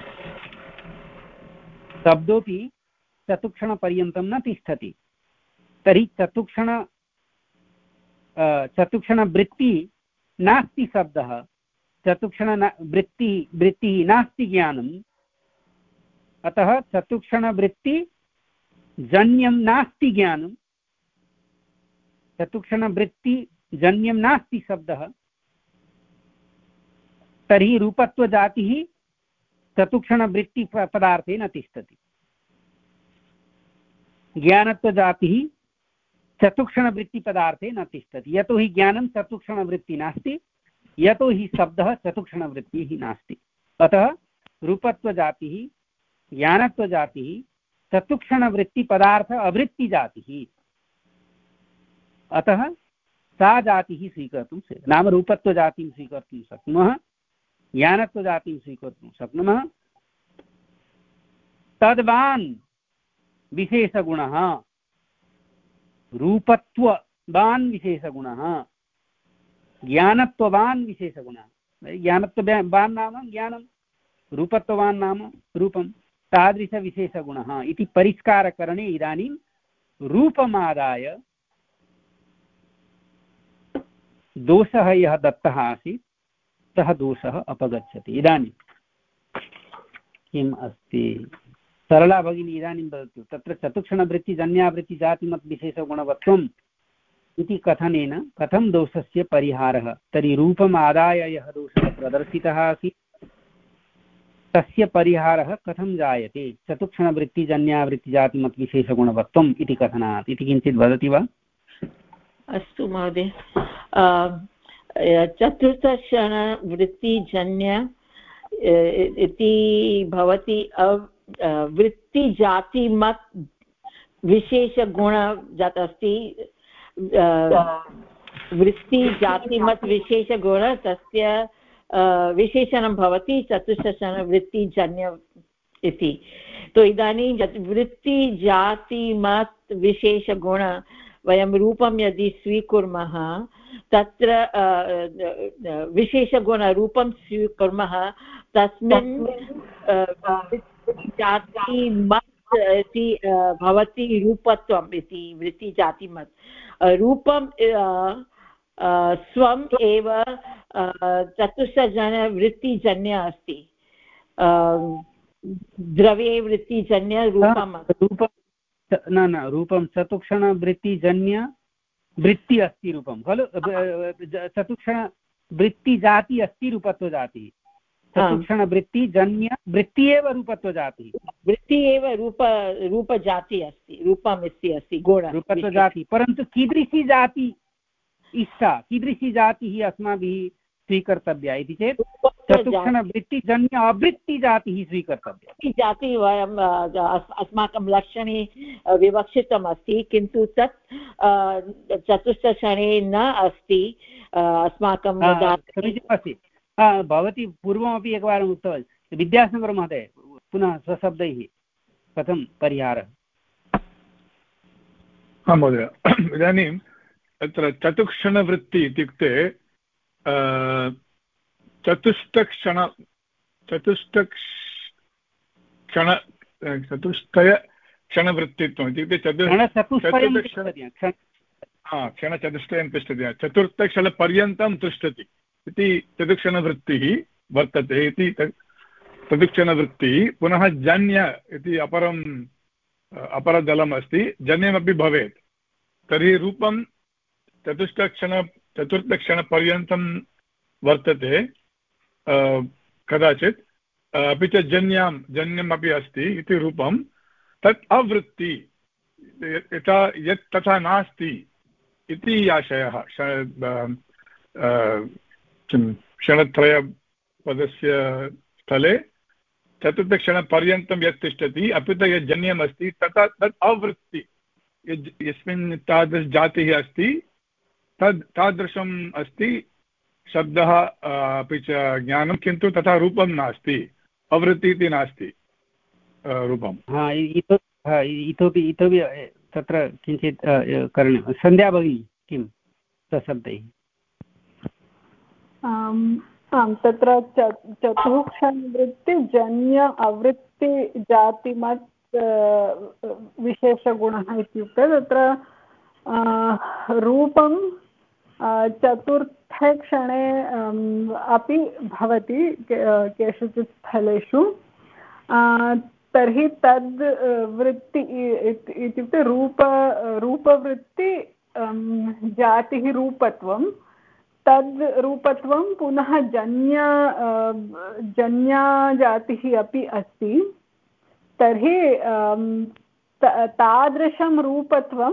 शब्दोऽपि चतुक्षणपर्यन्तं न तिष्ठति। तर्हि चतुक्षण चतुक्षणवृत्ति नास्ति शब्दः, चतुक्षण वृत्ति वृत्तिः नास्ति ज्ञानम्, अतः चतुक्षणवृत्तिजन्यं नास्ति ज्ञानं, चतुक्षणवृत्तिजन्यं नास्ति शब्दः। तर्हि रूपत्वजातिः चतुक्षणवृत्तिपदार्थे न तिष्ठति। ज्ञानत्वजातिः चतुक्षणवृत्तिपदार्थे न तिष्ठति, यतोहि ज्ञानं चतुक्षणवृत्ति नास्ति, यतोहि शब्दः चतुक्षणवृत्तिः नास्ति। अतः रूपत्वजातिः ज्ञानत्वजातिः चतुक्षणवृत्तिपदार्थ अवृत्तिजातिः। अतः सा जातिः स्वीकर्तुं शक्नुमः, नाम रूपत्वजातिं स्वीकर्तुं शक्नुमः, ज्ञानत्वजातिं स्वीकर्तुं शक्नुमः। तद्वान् विशेषगुणः, रूपत्ववान् विशेषगुणः, ज्ञानत्ववान् विशेषगुणः। ज्ञानत्ववान् नाम ज्ञानं रूपत्ववान् नाम रूपं तादृशविशेषगुणः इति परिष्कारकरणे इदानीं रूपमादाय दोषः यः दत्तः आसीत् सः दोषः अपगच्छति। इदानीं किम् अस्ति सरला भगिनी इदानीं वदतु, तत्र चतुक्षणवृत्तिजन्यावृत्तिजातिमद्विशेषगुणवत्वम् इति कथनेन कथं दोषस्य परिहारः? तर्हि रूपमादाय यः दोषः प्रदर्शितः आसीत् तस्य परिहारः कथं जायते चतुक्षणवृत्तिजन्यावृत्तिजातिमद्विशेषगुणवत्वम् इति कथनात् इति किञ्चित् वदति वा? अस्तु महोदय, चतुर्थक्षणवृत्तिजन्य इति भवति वृत्तिजातिमत् विशेषगुण यत् अस्ति, वृत्तिजातिमत् विशेषगुण तस्य विशेषणं भवति चतुष्षष्ठवृत्तिजन्य इति। तो इदानीं वृत्तिजातिमत् विशेषगुण वयं रूपं यदि स्वीकुर्मः तत्र विशेषगुणरूपं स्वीकुर्मः तस्मिन् जातिमत् इति भवति रूपत्वम् इति वृत्तिजातिमत् रूपं स्वम् एव चतुष्षजनवृत्तिजन्य अस्ति, द्रव्ये वृत्तिजन्य रूपं रूपं न न रूपं चतुक्षणवृत्तिजन्य वृत्ति अस्ति रूपं खलु, चतुक्षणवृत्तिजाति अस्ति रूपत्वजातिः, चतुक्षणवृत्तिजन्य वृत्ति एव रूपत्वजातिः, वृत्ति एव रूप रूपजाति अस्ति, रूपम् अस्ति अस्ति गुण रूपत्वजातिः। परन्तु कीदृशी जाति इष्टा, कीदृशी जातिः अस्माभिः स्वीकर्तव्या इति चेत् चतुक्षणवृत्तिजन्य अवृत्तिजातिः स्वीकर्तव्या। जाति वयम् अस्माकं लक्षणे विवक्षितम् अस्ति, किन्तु तत् चतुष्षणे न अस्ति अस्माकं। समीचीनम् अस्ति। भवती पूर्वमपि एकवारम् उक्तवती, विद्यासागरमहोदय पुनः स्वशब्दैः कथं परिहारः? आं महोदय, इदानीं तत्र चतुक्षणवृत्ति इत्युक्ते चतुष्टक्षण चतुष्टक्षण चतुष्टय क्षणवृत्तित्वम् इत्युक्ते क्षणचतुष्टयं तिष्ठति, चतुर्थक्षणपर्यन्तं तिष्ठति इति चतुक्षणवृत्तिः वर्तते इति चतुक्षणवृत्तिः। पुनः जन्य इति अपरम् अपरदलम् अस्ति, जन्यमपि भवेत्। तर्हि रूपं चतुष्टक्षण चतुर्थक्षणपर्यन्तं वर्तते कदाचित्, अपि च जन्यां जन्यमपि अस्ति इति रूपं, तत् अवृत्ति यथा यत् तथा नास्ति इति आशयः। किं क्षणत्रयपदस्य स्थले चतुर्थक्षणपर्यन्तं यत् तिष्ठति अपि च यत् जन्यमस्ति तथा तत् अवृत्ति, यस्मिन् तादृशजातिः अस्ति तद् तादृशम् अस्ति शब्दः अपि च ज्ञानं, किन्तु तथा रूपं नास्ति, अवृत्ति इति नास्ति रूपं। इतोपि इतोपि तत्र किञ्चित् करणीयं। सन्ध्या भगिनी किं सशब्दैः? आम्, तत्र चतुःक्षणवृत्तिजन्य अवृत्तिजातिमत् विशेषगुणः इत्युक्ते तत्र रूपं चतुर्थे क्षणे अपि भवति केषुचित् स्थलेषु। तर्हि तद् वृत्ति इत्युक्ते रूप रूपवृत्ति जातिः रूपत्वं, तद् रूपत्वं पुनः जन्य जन्याजातिः अपि अस्ति। तर्हि तादृशं रूपत्वं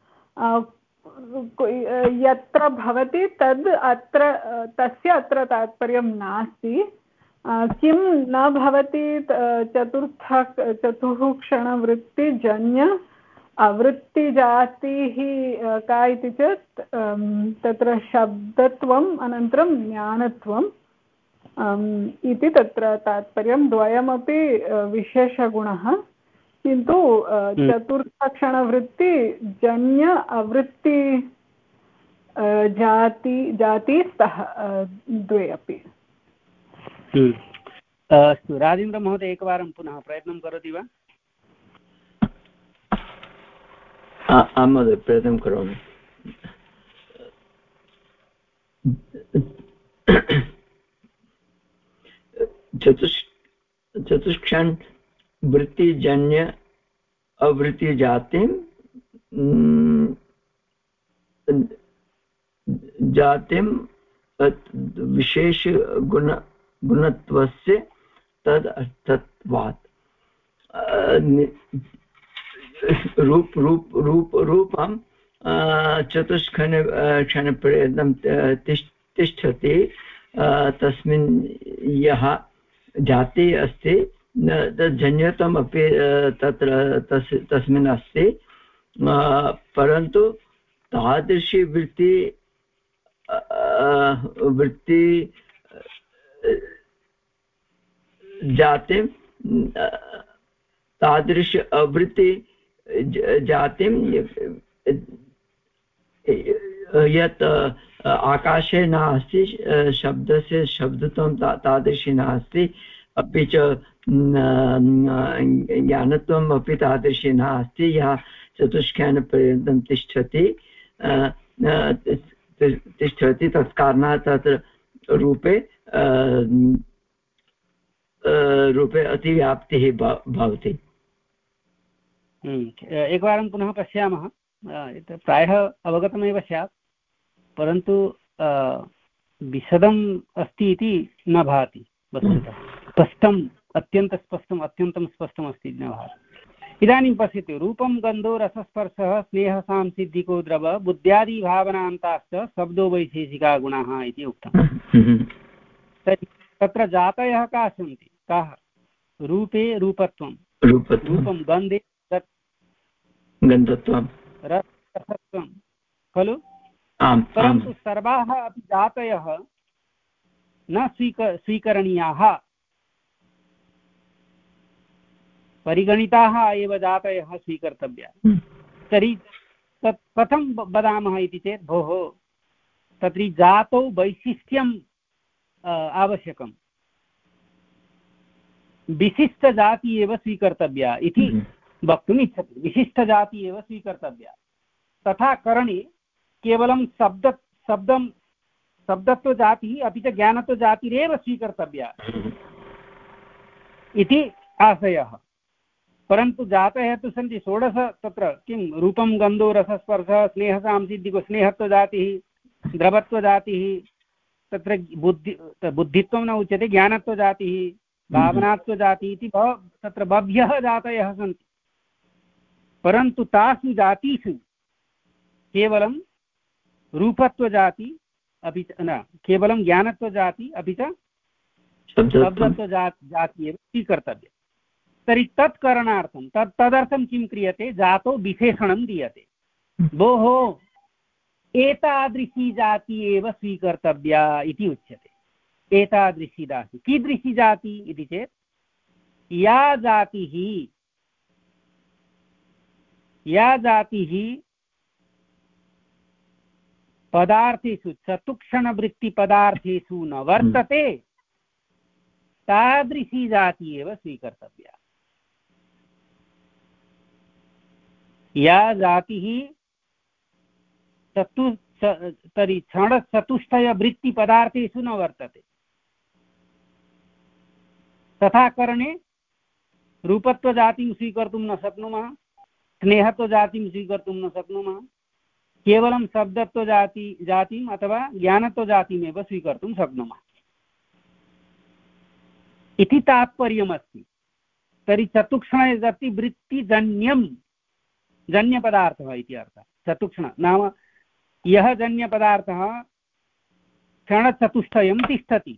यत्र भवति तद् अत्र तस्य अत्र तात्पर्यं नास्ति। किं न भवति चतुर्थ चतुःक्षणवृत्तिजन्य अवृत्तिजातिः का इति चेत् तत्र शब्दत्वम् अनन्तरं ज्ञानत्वम् इति तत्र तात्पर्यं। द्वयमपि विशेषगुणः, किन्तु चतुर्थक्षणवृत्तिजन्य अवृत्ति जाति जाति स्तः द्वे अपि। अस्तु राजेन्द्रमहोदय एकवारं पुनः प्रयत्नं करोति वा? आं महोदय प्रयत्नं करोमि। चतुष् चतुष्क्षण वृत्तिजन्य अवृत्तिजातिं जातिं विशेष गुण गुणत्वस्य तद् अर्थत्वात्। रूप रूप रूप रूपं चतुष्क्षण क्षणपर्यन्तं तिष्ठति, तस्मिन् यः जाति अस्ति जन्यत्वम् अपि तत्र तस् तस्मिन् अस्ति, परन्तु तादृशी वृत्ति वृत्ति जातिं तादृश अवृत्ति जातिं यत् आकाशे नास्ति, शब्दस्य शब्दत्वं तादृशी नास्ति, अपि च ज्ञानत्वम् अपि तादृशी नास्ति, यः चतुष्क्षणपर्यन्तं तिष्ठति तिष्ठति तत्कारणात् तत्र रूपे रूपे अतिव्याप्तिः भवति। एकवारं पुनः पश्यामः। प्रायः अवगतमेव स्यात्, परन्तु विशदम् अस्ति इति न भाति। वस्तुतः स्पष्टम् अत्यन्तस्पष्टम् अत्यन्तं स्पष्टम् अस्ति न भाति। इदानीं पश्यतु, रूपं गन्धो रसस्पर्शः स्नेहः सांसिद्धिको द्रव बुद्ध्यादि भावनान्ताश्च शब्दो वैशेषिका गुणाः इति उक्तम्। तत्र जातयः काः सन्ति? काः? रूपे रूपत्वं, रूपं गन्धे गन्धत्वं, रसत्वं खलु। परन्तु सर्वाः अपि जातयः न स्वीक स्वीकरणीयाः, परिगणिताः एव जातयः स्वीकर्तव्याः। तर्हि तत् कथं वदामः इति चेत्, भोः तत्र जातौ वैशिष्ट्यम् आवश्यकं, विशिष्टजाति एव स्वीकर्तव्या इति वक्तुम् इच्छति। विशिष्टजाति एव स्वीकर्तव्या। तथा करणे केवलं शब्द शब्दं शब्दत्वजातिः अपि च ज्ञानत्वजातिरेव स्वीकर्तव्या इति आशयः। परन्तु जातयः तु सन्ति षोडश, तत्र किं रूपं गन्धो रसस्पर्शः स्नेहः सांसिद्धिको, स्नेहत्वजातिः, द्रवत्वजातिः, तत्र बुद्धि बुद्धित्वं न उच्यते, ज्ञानत्वजातिः, भावनात्वजातिः इति तत्र बह्व्यः जातयः सन्ति। परन्तु तासु जातिषु केवलं रूपत्वजाति अपि च न, केवलं ज्ञानत्वजाति अपि च शब्दत्वजाति जाति एव स्वीकर्तव्या। तर्हि तत्करणार्थं तत् तदर्थं किं क्रियते? जातौ विशेषणं दीयते। भोः एतादृशी जाति एव स्वीकर्तव्या इति उच्यते। एतादृशी जाति, कीदृशी जाति इति चेत्, या जातिः या जातिः पदार्थेषु चतुक्षणवृत्तिपदार्थेषु न वर्तते, तादृशी जाति एव स्वीकर्तव्या। या जातिः चतु तर्हि षड्चतुष्टयवृत्तिपदार्थेषु न वर्तते, तथा करणे रूपत्वजातिं स्वीकर्तुं न शक्नुमः, स्नेहत्वजातिं स्वीकर्तुं न शक्नुमः, केवलं शब्दत्वजाति जातिम् अथवा ज्ञानत्वजातिमेव स्वीकर्तुं शक्नुमः इति तात्पर्यमस्ति। तर्हि चतुक्षणवृत्तिजन्यं जन्यपदार्थः इति अर्थः। चतुक्षण नाम यः जन्यपदार्थः क्षणचतुष्टयं तिष्ठति,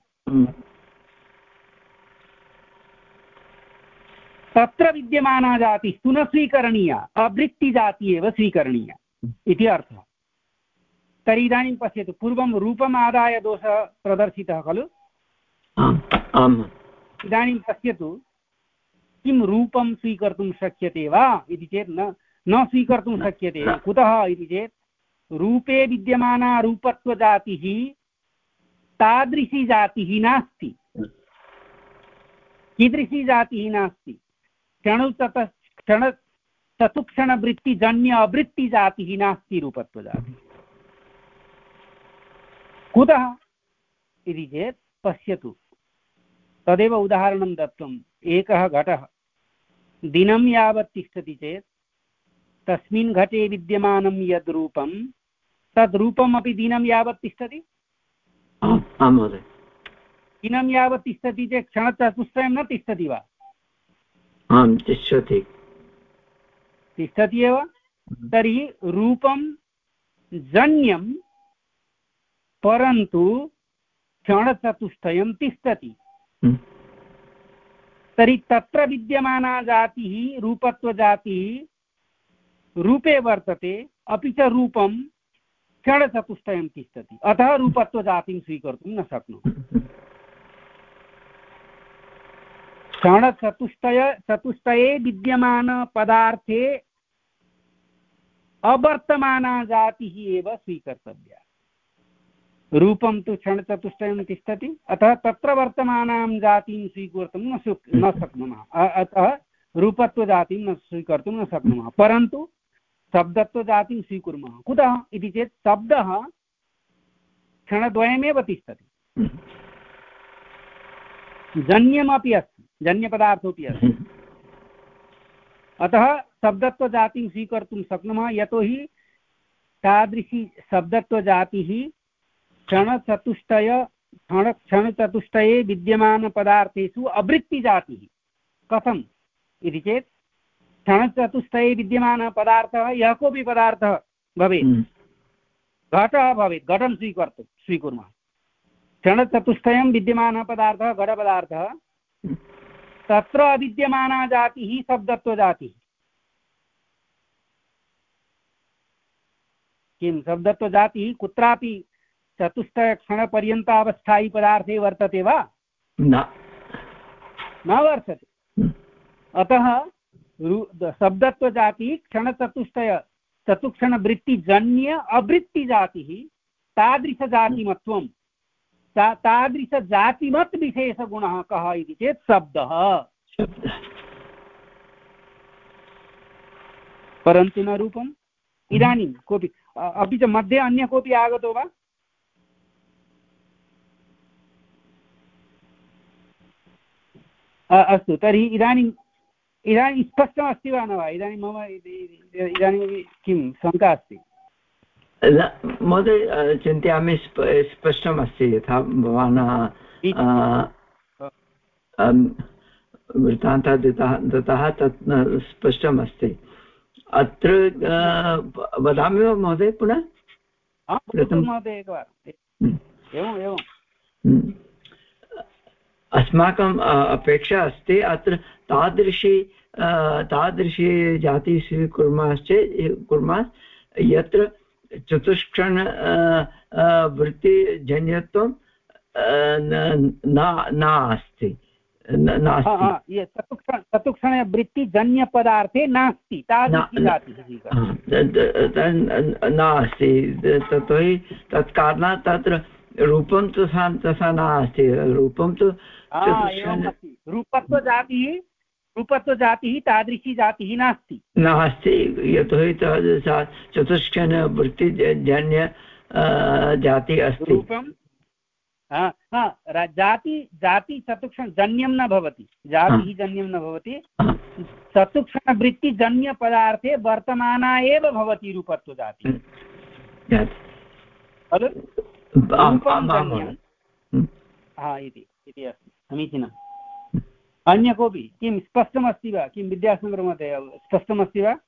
तत्र विद्यमाना जातिः तु न स्वीकरणीया, अवृत्तिजाति एव स्वीकरणीया इति अर्थः। तर्हि इदानीं पश्यतु, पूर्वं रूपम् आदाय दोषः प्रदर्शितः खलु। इदानीं पश्यतु, किं रूपं स्वीकर्तुं शक्यते वा इति चेत् न न स्वीकर्तुं शक्यते। कुतः इति चेत् रूपे विद्यमाना रूपत्वजातिः तादृशी जातिः नास्ति। कीदृशी जातिः नास्ति? क्षणुतत क्षण चतुक्षणवृत्तिजन्य अवृत्तिजातिः नास्ति रूपत्वजातिः। कुतः इति चेत् पश्यतु, तदेव उदाहरणं दत्तम्। एकः घटः दिनं यावत् तिष्ठति चेत् तस्मिन् घटे विद्यमानं यद् रूपं तद् रूपमपि दिनं यावत् तिष्ठति। दिनं यावत् तिष्ठति चेत् क्षणचतुष्टयं न तिष्ठति वा? आम्, तिष्ठति तिष्ठति एव। तर्हि रूपं जन्यं परन्तु क्षणचतुष्टयं तिष्ठति। तर्हि तत्र विद्यमाना जातिः रूपत्वजातिः रूपे वर्तते, अपि च रूपं क्षणचतुष्टयं तिष्ठति, अतः रूपत्वजातिं स्वीकर्तुं न शक्नोति। क्षणचतुष्टय चतुष्टये विद्यमानपदार्थे अवर्तमाना जातिः एव स्वीकर्तव्या। रूपं तु क्षणचतुष्टयं तिष्ठति, अतः तत्र वर्तमानां जातिं स्वीकर्तुं न न शक्नुमः, अतः रूपत्वजातिं न स्वीकर्तुं न शक्नुमः। परन्तु शब्दत्वजातिं स्वीकुर्मः। कुतः इति चेत् शब्दः क्षणद्वयमेव तिष्ठति, जन्यमपि अस्ति, जन्यपदार्थोऽपि अस्ति, अतः शब्दत्वजातिं स्वीकर्तुं शक्नुमः। यतोहि तादृशी शब्दत्वजातिः क्षणचतुष्टय क्षण क्षणचतुष्टये विद्यमानपदार्थेषु अवृत्तिजातिः। कथम् इति चेत् क्षणचतुष्टये विद्यमानपदार्थः यः कोऽपि पदार्थः भवेत्, घटः भवेत्, घटं स्वीकर्तुं स्वीकुर्मः। क्षणचतुष्टयं विद्यमानः पदार्थः घटपदार्थः, तत्र अविद्यमाना जातिः शब्दत्वजातिः। किं शब्दत्वजातिः कुत्रापि चतुष्टयक्षणपर्यन्तावस्थायी पदार्थे वर्तते वा? न न वर्तते। अतः शब्दत्वजातिः क्षणचतुष्टय चतुक्षणवृत्तिजन्य अवृत्तिजातिः तादृशजातिमत्वं ता तादृशजातिमत् विशेषगुणः कः इति चेत् शब्दः। परन्तु न रूपम्। इदानीं कोऽपि अपि च मध्ये अन्य कोऽपि आगतो वा? अस्तु, तर्हि इदानीम् इदानीं स्पष्टमस्ति वा न वा? इदानीं मम इदानीमपि किं शङ्का अस्ति? महोदय चिन्तयामि स्पष्टमस्ति। यथा भवान् वृत्तान्तः दत्तः तत् स्पष्टमस्ति। अत्र वदामि वा महोदय पुनः? महोदय एकवारम् एवम् एवम् अस्माकम् अपेक्षा अस्ति अत्र तादृशी तादृशी जातिः स्वीकुर्मश्चेत् कुर्मः यत्र चतुष्क्षण वृत्तिजन्यत्वं नास्ति नास्ति चतुक्षणवृत्तिजन्यपदार्थे नास्ति तादृशी जातिः नास्ति। ततोहि तत्कारणात् तत्र रूपं तथा तथा नास्ति। रूपं तु रूपत्वजातिः रूपत्वजातिः तादृशी जातिः नास्ति नास्ति यतोहि चतुष्क्षणवृत्तिजन्य जातिः अस्ति। रूपं जाति जाति चतुक्षण जन्यं न भवति, जातिः जन्यं न भवति, चतुक्षणवृत्तिजन्यपदार्थे वर्तमाना एव भवति रूपत्वजातिः। खलु इति इति अस्ति। समीचीनम्। अन्य कोऽपि किं स्पष्टमस्ति वा? किं विद्यासागरमहोदय स्पष्टमस्ति वा?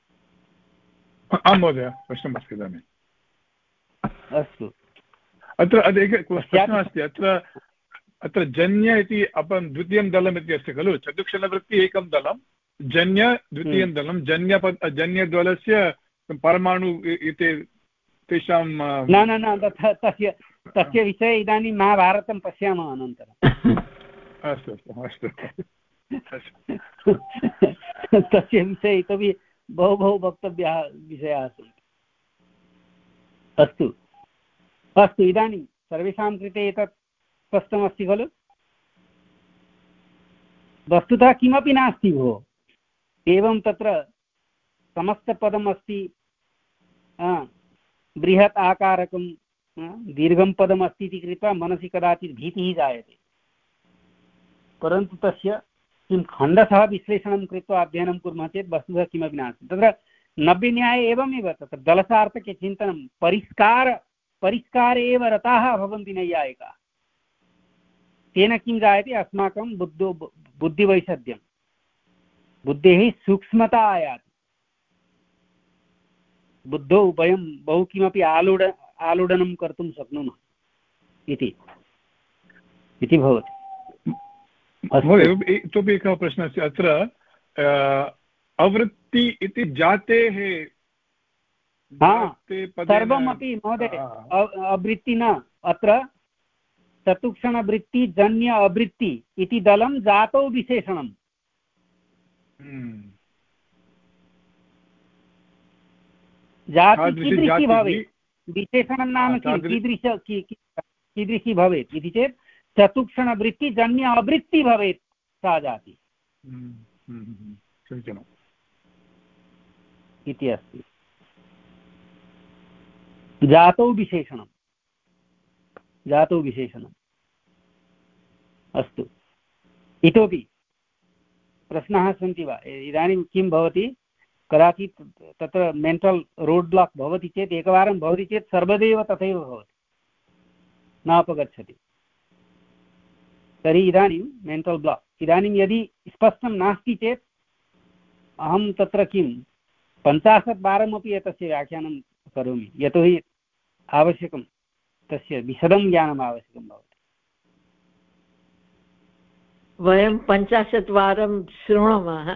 आं महोदय स्पष्टमस्ति इदानीम्। अस्तु, अत्र प्रश्नः अत्र अत्र जन्य इति अपं द्वितीयं दलम् इति अस्ति खलु। चतुक्षणवृत्ति एकं दलं, जन्य द्वितीयं दलं। जन्यपद जन्यदलस्य परमाणु इति तेषां न न न तस्य तस्य विषये इदानीं महाभारतं पश्यामः अनन्तरम्। अस्तु अस्तु अस्तु तस्य विषये इतोपि बहु बहु वक्तव्याः विषयाः सन्ति। अस्तु अस्तु, इदानीं सर्वेषां कृते एतत् स्पष्टमस्ति खलु? वस्तुतः किमपि नास्ति भोः, एवं तत्र समस्तपदम् अस्ति, बृहत् आकारकं दीर्घं पदम् अस्ति इति कृत्वा मनसि कदाचित् भीतिः जायते, परन्तु तस्य किं खण्डशः विश्लेषणं कृत्वा अध्ययनं कुर्मः चेत् वस्तुतः किमपि नास्ति। तत्र नव्यन्याये एवमेव तत्र दलसार्थके चिन्तनं परिष्कार परिष्कारे एव रताः भवन्ति नैयायिकाः। तेन किं जायते, अस्माकं बुद्धो बुद्धिवैषद्यं, बुद्धेः सूक्ष्मता आयाति, बुद्धौ वयं बहु किमपि आलूड आलूडनं कर्तुं शक्नुमः इति इति भवति। इतोपि एकः प्रश्नः अस्ति अत्र, अवृत्ति इति जातेः सर्वमपि महोदय अवृत्ति न, अत्र चतुक्षणवृत्ति जन्य अवृत्ति इति दलं जातौ विशेषणम्। जाति कीदृशी भवेत्, विशेषणं नाम किं, कीदृश कीदृशी भवेत् इति चेत् चतुक्षणवृत्ति जन्य अवृत्ति भवेत् सा जाति इति अस्ति। जातौ विशेषणं, जातौ विशेषणम्। अस्तु, इतोपि प्रश्नाः सन्ति वा? इदानीं किं भवति, कदाचित् तत्र मेण्टल् रोड् ब्लाक् भवति चेत्, एकवारं भवति चेत् सर्वदैव तथैव भवति, न अपगच्छति। तर्हि इदानीं मेण्टल् ब्लाक् इदानीं यदि स्पष्टं नास्ति चेत् अहं तत्र किं पञ्चाशत् वारमपि एतस्य व्याख्यानं करोमि, यतोहि आवश्यकं, तस्य विशदं ज्ञानम् आवश्यकं भवति। वयं पञ्चाशत् वारं शृणुमः।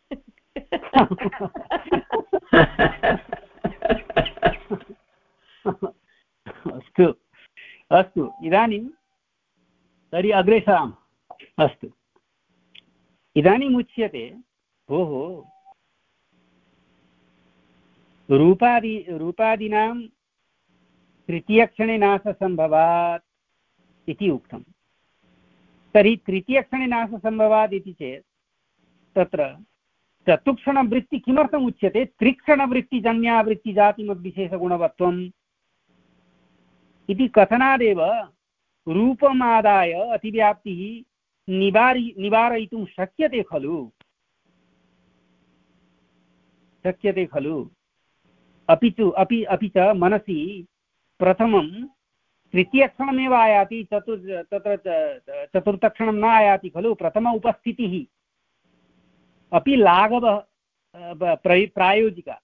अस्तु अस्तु, इदानीं तर्हि अग्रे सरामः। अस्तु, इदानीम् उच्यते, भोः रूपादि रूपादीनां तृतीयक्षणे नाशसम्भवात् इति उक्तं। तर्हि तृतीयक्षणे नाशसम्भवात् इति चेत् तत्र चतुक्षणवृत्ति किमर्थम् उच्यते? त्रिक्षणवृत्तिजन्यावृत्तिजातिमद्विशेषगुणवत्वम् इति कथनादेव रूपमादाय अतिव्याप्तिः निवारि निवारयितुं शक्यते खलु, शक्यते खलु। अपि तु अपि अपि च मनसि प्रथमं तृतीयक्षणमेव आयाति, चतुर् तत्र चतुर्थक्षणं न आयाति खलु। प्रथम उपस्थितिः अपि लाघवः प्रायोजिका,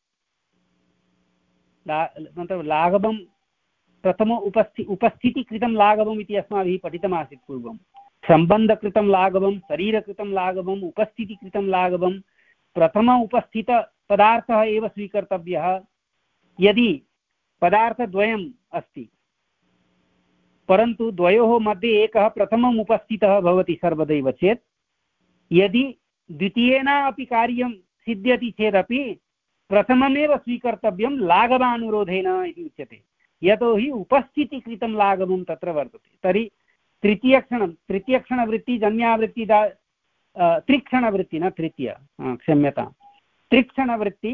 मतलब लाघवं प्रथम उपस्थि उपस्थितिकृतं लाघवम् इति अस्माभिः पठितमासीत् पूर्वं। सम्बन्धकृतं लाघवं, शरीरकृतं लाघवम्, उपस्थितिकृतं लाघवं, प्रथम उपस्थितपदार्थः एव स्वीकर्तव्यः। यदि पदार्थद्वयम् अस्ति परन्तु द्वयोः मध्ये एकः प्रथमम् उपस्थितः भवति सर्वदैव चेत्, यदि द्वितीयेन अपि कार्यं सिद्ध्यति चेदपि प्रथममेव स्वीकर्तव्यं लाघवानुरोधेन इति उच्यते, यतोहि उपस्थितिकृतं लाघवं तत्र वर्तते। तर्हि तृतीयक्षणं तृतीयक्षणवृत्ति जन्यावृत्ति त्रिक्षणवृत्ति न तृतीय क्षम्यतां त्रिक्षणवृत्ति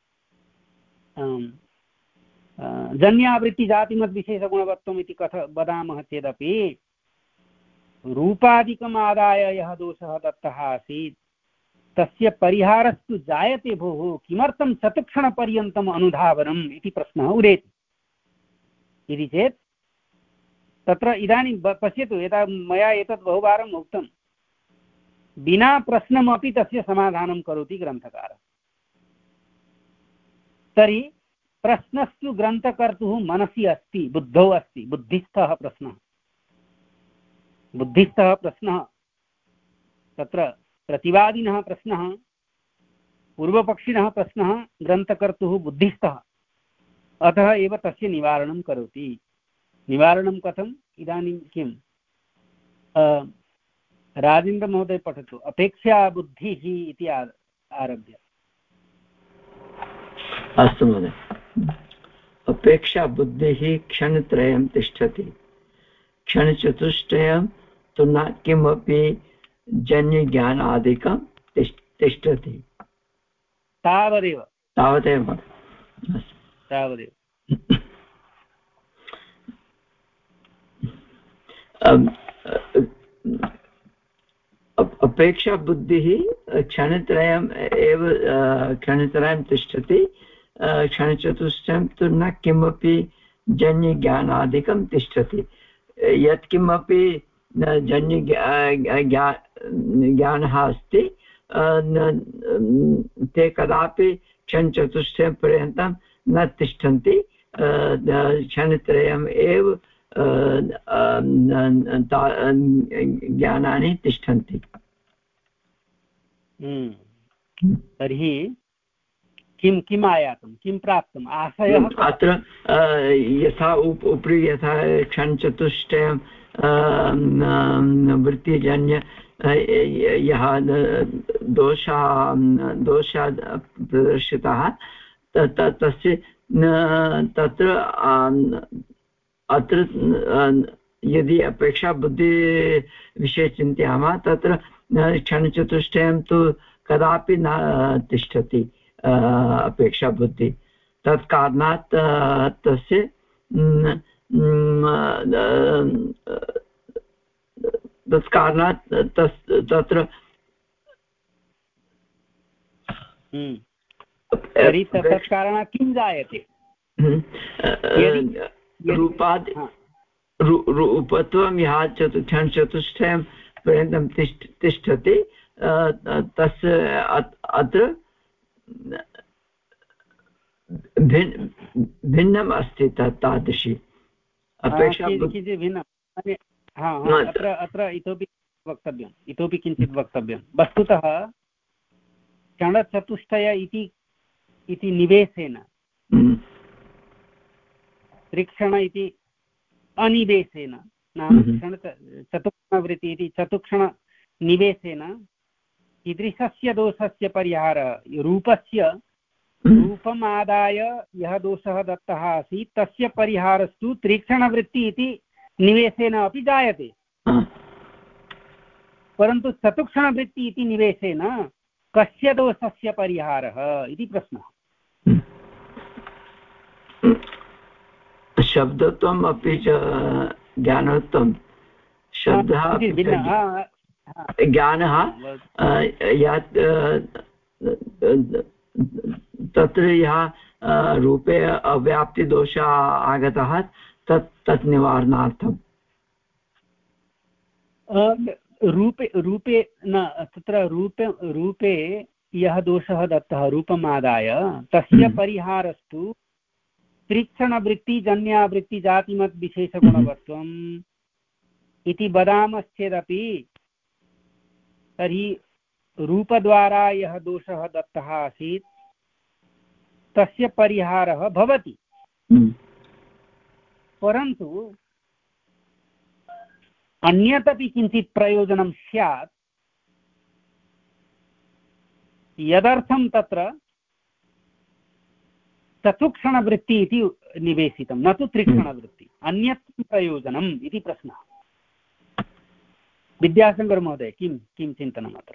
जन्यावृत्तिजातिमद्विशेषगुणवत्वम् इति कथ वदामः चेदपि रूपादिकम् आदाय यः दोषः दत्तः आसीत् तस्य परिहारस्तु जायते भोः, किमर्थं चतुक्षणपर्यन्तम् अनुधावनम् इति प्रश्नः उदेति। इति चेत् तत्र इदानीं पश्यतु, यदा मया एतत् बहुवारम् उक्तं, विना प्रश्नमपि तस्य समाधानं करोति ग्रन्थकारः। तर्हि प्रश्नस्तु ग्रन्थकर्तुः मनसि अस्ति, बुद्धौ अस्ति, बुद्धिस्थः प्रश्नः बुद्धिस्थः प्रश्नः तत्र प्रतिवादिनः प्रश्नः, पूर्वपक्षिणः प्रश्नः ग्रन्थकर्तुः बुद्धिस्थः, अतः एव तस्य निवारणं करोति। निवारणं कथम्? इदानीं किं राजेन्द्रमहोदय पठतु, अपेक्षा बुद्धिः इति आरभ्य। अस्तु महोदय। अपेक्षा बुद्धिः क्षणत्रयं तिष्ठति, क्षणचतुष्टयं तु न किमपि जन्यज्ञानादिकं तिष्ठति। तावदेव तावदेव तावदेव अपेक्षा बुद्धिः क्षणत्रयम् एव क्षणत्रयं तिष्ठति, क्षणचतुष्टयं तु न किमपि जन्यज्ञानादिकं तिष्ठति। यत्किमपि जन्य ज्ञानः अस्ति ते कदापि क्षणचतुष्टयपर्यन्तं न तिष्ठन्ति, क्षणत्रयम् एव ज्ञानानि तिष्ठन्ति। तर्हि किं किम् आयातं, किं प्राप्तम्, आशयः अत्र यथा उपरि यथा क्षणचतुष्टयं वृत्तिजन्य यः दोषः दोषः प्रदर्शितः तस्य तत्र अत्र यदि अपेक्षा बुद्धिविषये चिन्तयामः तत्र क्षणचतुष्टयं तु कदापि न तिष्ठति अपेक्षा बुद्धि। तत् कारणात् तस्य तत् कारणात् तस् तत्र तर्हि तत् कारणात् किं जायते? रूपादि रूपत्वं यः क्षणचतुष्टयं पर्यन्तं तिष्ठ तिष्ठति तस्य अत्र भिन्न भिन्नम् अस्ति तत् तादृशी अपेक्षा किञ्चित् भिन्नं। अत्र अत्र इतोपि वक्तव्यम् इतोपि किञ्चित् वक्तव्यं। वस्तुतः क्षणचतुष्टय इति इति निवेशेन त्रिक्षण इति अनिवेशेन नाम क्षण चतुक्षणवृत्ति इति चतुक्षणनिवेशेन कीदृशस्य दोषस्य परिहारः रूपस्य रूपम् आदाय यः दोषः दत्तः आसीत् तस्य परिहारस्तु त्रिक्षणवृत्ति इति निवेशेन अपि जायते, परन्तु चतुक्षणवृत्ति इति निवेशेन कस्य दोषस्य परिहारः इति प्रश्नः। शब्दत्वम् अपि च ज्ञानत्वं शब्दः ज्ञानः यत् तत्र यः रूपे अव्याप्तिदोषः आगतः तत् तत् निवारणार्थं रूपे रूपे न तत्र रूपे रूपे यः दोषः दत्तः रूपम् आदाय तस्य परिहारस्तु त्रिक्षणवृत्तिजन्यावृत्ति जातिमत् विशेषगुणवत्वम् इति वदामश्चेदपि तर्हि रूपद्वारा यः दोषः दत्तः आसीत् तस्य परिहारः भवति, परन्तु अन्यदपि किञ्चित् प्रयोजनं स्यात् यदर्थं तत्र चतुक्षणवृत्ति इति निवेशितं न तु त्रिक्षणवृत्ति, अन्यत् प्रयोजनम् इति प्रश्नः। विद्याशंकर महोदय किं किं चिन्तनम् अत्र?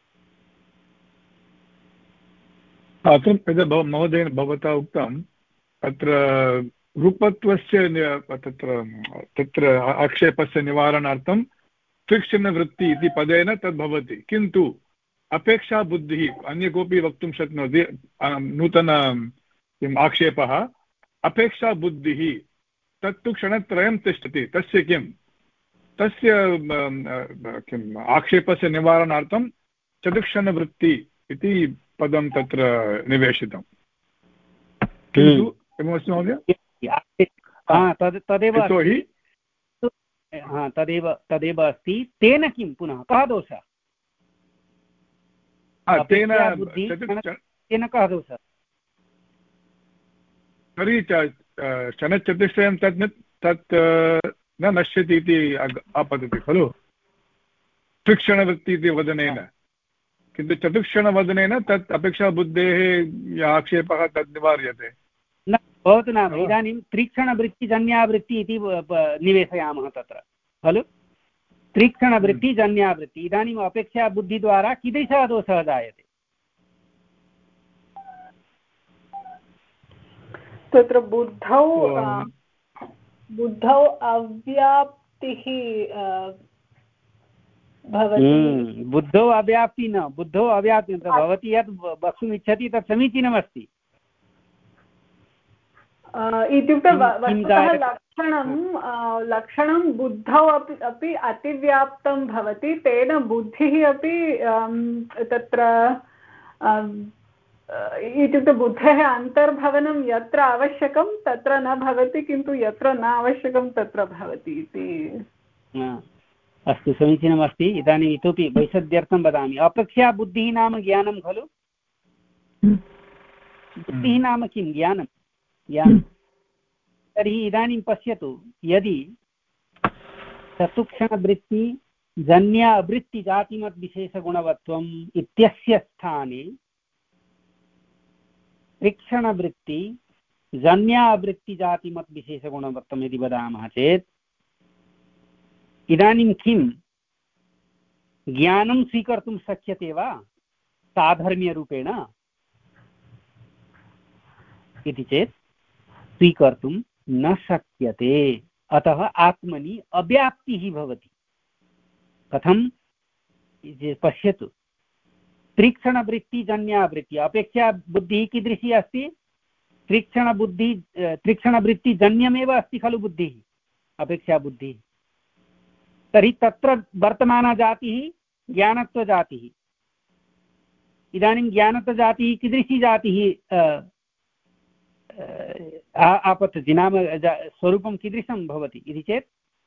अत्र महोदयेन भवता उक्तम् अत्र रूपत्वस्य तत्र तत्र आक्षेपस्य निवारणार्थं त्रिक्षणवृत्ति इति पदेन तद् भवति, किन्तु अपेक्षा बुद्धिः अन्य कोऽपि वक्तुं शक्नोति नूतन किम् आक्षेपः अपेक्षा बुद्धिः तत्तु क्षणत्रयं तिष्ठति, तस्य किं तस्य किम् आक्षेपस्य निवारणार्थं चतुक्षणवृत्ति इति पदं तत्र निवेशितं, किन्तु किमस्ति महोदय? तदेव यतोहि तदेव तदेव अस्ति। तेन किं पुनः कः दोषः? तेन कः दोषः? तर्हि क्षणचतुष्टयं तत् तत् न नश्यति इति आपतति खलु त्रिक्षणवृत्ति इति वदनेन, किन्तु चतुक्षणवदनेन तत् अपेक्षाबुद्धेः आक्षेपः तद् निवार्यते। न भवतु नाम इदानीं त्रिक्षणवृत्तिजन्यावृत्ति इति निवेशयामः तत्र खलु। तीक्ष्णवृत्तिजन्यावृत्ति। इदानीम् अपेक्षा बुद्धिद्वारा कीदृशः दोषः जायते? तत्र बुद्धौ बुद्धौ अव्याप्तिः भवति। बुद्धौ अव्याप्ति न, बुद्धौ अव्याप्ति भवती यत् वक्तुम् इच्छति तत् समीचीनमस्ति। इत्युक्ते वस्तुतः लक्षणं लक्षणं बुद्धौ अपि अपि अतिव्याप्तं भवति, तेन बुद्धिः अपि तत्र इत्युक्ते बुद्धेः अन्तर्भवनं यत्र आवश्यकं तत्र न भवति, किन्तु यत्र न आवश्यकं तत्र भवति इति। अस्तु, समीचीनमस्ति। इदानीम् इतोपि वैशद्यर्थं वदामि। अपेक्षा बुद्धिः नाम ज्ञानं खलु? बुद्धिः नाम किं? ज्ञानं। ज्ञानं तर्हि इदानीं पश्यतु, यदि चतुक्षणवृत्ति जन्य वृत्तिजातिमद्विशेषगुणवत्वम् इत्यस्य स्थाने त्रिक्षणवृत्ति जन्यावृत्तिजातिमद्विशेषगुणवत्वम् यदि वदामः चेत् इदानीं किं ज्ञानं स्वीकर्तुं शक्यते वा साधर्म्यरूपेण इति चेत् स्वीकर्तुं न शक्यते। अतः आत्मनि अव्याप्तिः भवति। कथं? पश्यतु, त्रिक्षणवृत्तिजन्यावृत्ति अपेक्षा बुद्धिः कीदृशी अस्ति? त्रिक्षणबुद्धि त्रिक्षणवृत्तिजन्यमेव अस्ति खलु बुद्धिः, अपेक्षा बुद्धिः। तर्हि तत्र वर्तमाना जातिः ज्ञानत्वजातिः। इदानीं ज्ञानत्वजातिः कीदृशी जातिः आपतति नाम स्वरूपं कीदृशं भवति इति चेत्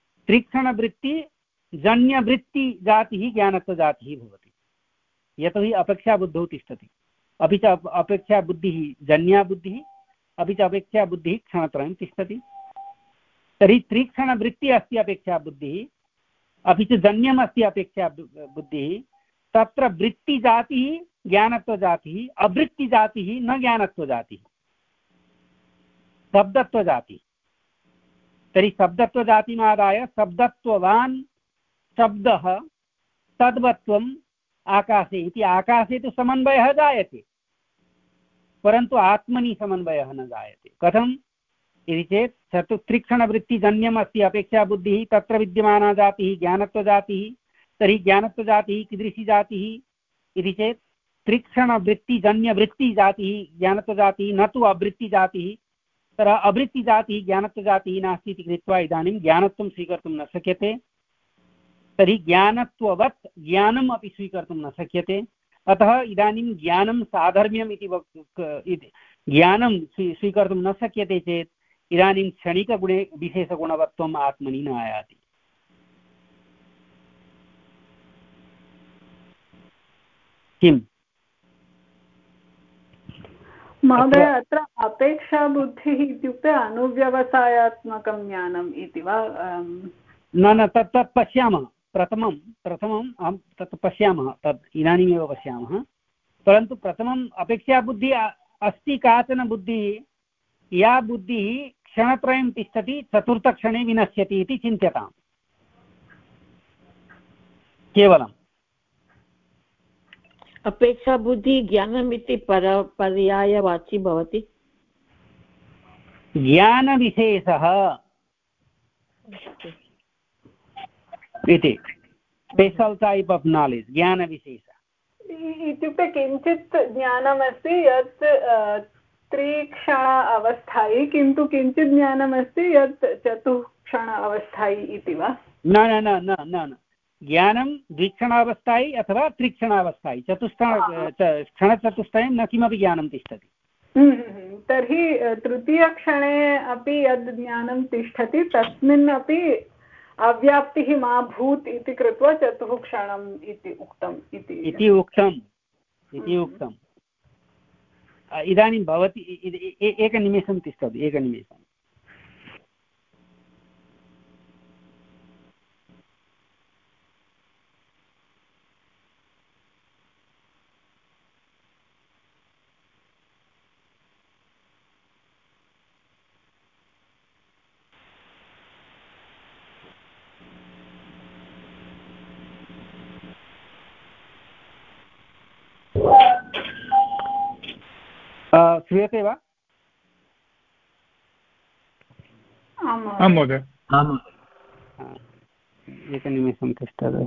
त्रिक्षणवृत्तिजन्यवृत्तिजातिः ज्ञानत्वजातिः भवति, यतोहि अपेक्षा बुद्धौ तिष्ठति। अपि च अपेक्षा बुद्धिः जन्या बुद्धिः, अपि च अपेक्षा बुद्धिः क्षणत्रयं तिष्ठति। तर्हि त्रिक्षणवृत्तिः अस्ति अपेक्षा बुद्धिः, अपि च जन्यम् अस्ति अपेक्षा बुद्धिः। तत्र वृत्तिजातिः ज्ञानत्वजातिः, अवृत्तिजातिः न ज्ञानत्वजातिः, शब्दत्वजातिः। तर्हि शब्दत्वजातिमादाय शब्दत्ववान् शब्दः तद्वत्वम् आकाशे इति। आकाशे तु समन्वयः जायते, परन्तु आत्मनि समन्वयः न जायते। कथम् इति चेत् चतु त्रिक्षणवृत्तिजन्यम् अस्ति अपेक्षा बुद्धिः, तत्र विद्यमाना जातिः ज्ञानत्वजातिः। तर्हि ज्ञानत्वजातिः कीदृशी जातिः इति चेत् त्रिक्षणवृत्तिजन्यवृत्तिजातिः ज्ञानत्वजातिः, न तु अवृत्तिजातिः। तत्र अवृत्तिजातिः ज्ञानत्वजातिः नास्ति इति कृत्वा इदानीं ज्ञानत्वं स्वीकर्तुं न शक्यते। तर्हि ज्ञानत्ववत् ज्ञानम् अपि स्वीकर्तुं न शक्यते। अतः इदानीं ज्ञानं साधर्म्यम् इति ज्ञानं स्वीकर्तुं न शक्यते चेत् इदानीं क्षणिकगुणे विशेषगुणवत्वम् आत्मनि न आयाति। किम् महोदय, अत्र अपेक्षा बुद्धिः इत्युक्ते अनुव्यवसायात्मकं ज्ञानम् इति वा? न न तत् तत् पश्यामः। प्रथमं प्रथमम् अहं तत् पश्यामः, तत् इदानीमेव पश्यामः। परन्तु प्रथमम् अपेक्षा बुद्धिः अस्ति काचन बुद्धिः, या बुद्धिः क्षणत्रयं तिष्ठति चतुर्थक्षणे विनश्यति इति चिन्त्यताम् केवलम्। अपेक्षा बुद्धिः ज्ञानम् इति पर पर्यायवाची भवति। ज्ञानविशेषः इति स्पेशल् टैप् आफ् नालेज्, ज्ञानविशेषः इत्युक्ते किञ्चित् ज्ञानमस्ति यत् त्रिक्षण अवस्थायि, किन्तु किञ्चित् ज्ञानमस्ति यत् चतुःक्षण अवस्थायि इति वा? न न न न न न ज्ञानं द्विक्षणावस्थायि अथवा त्रिक्षणावस्थायि, चतुष्टण क्षणचतुष्टयं न किमपि ज्ञानं तिष्ठति। तर्हि तृतीयक्षणे अपि यद् ज्ञानं तिष्ठति तस्मिन् अपि अव्याप्तिः मा भूत् इति कृत्वा चतुः क्षणम् इति उक्तम् इति उक्तम् इति उक्तम्। इदानीं भवती एकनिमेषं तिष्ठतु, एकनिमेषम्। श्रूयते वा? आं महोदय। एकनिमेषं तिष्ठतु।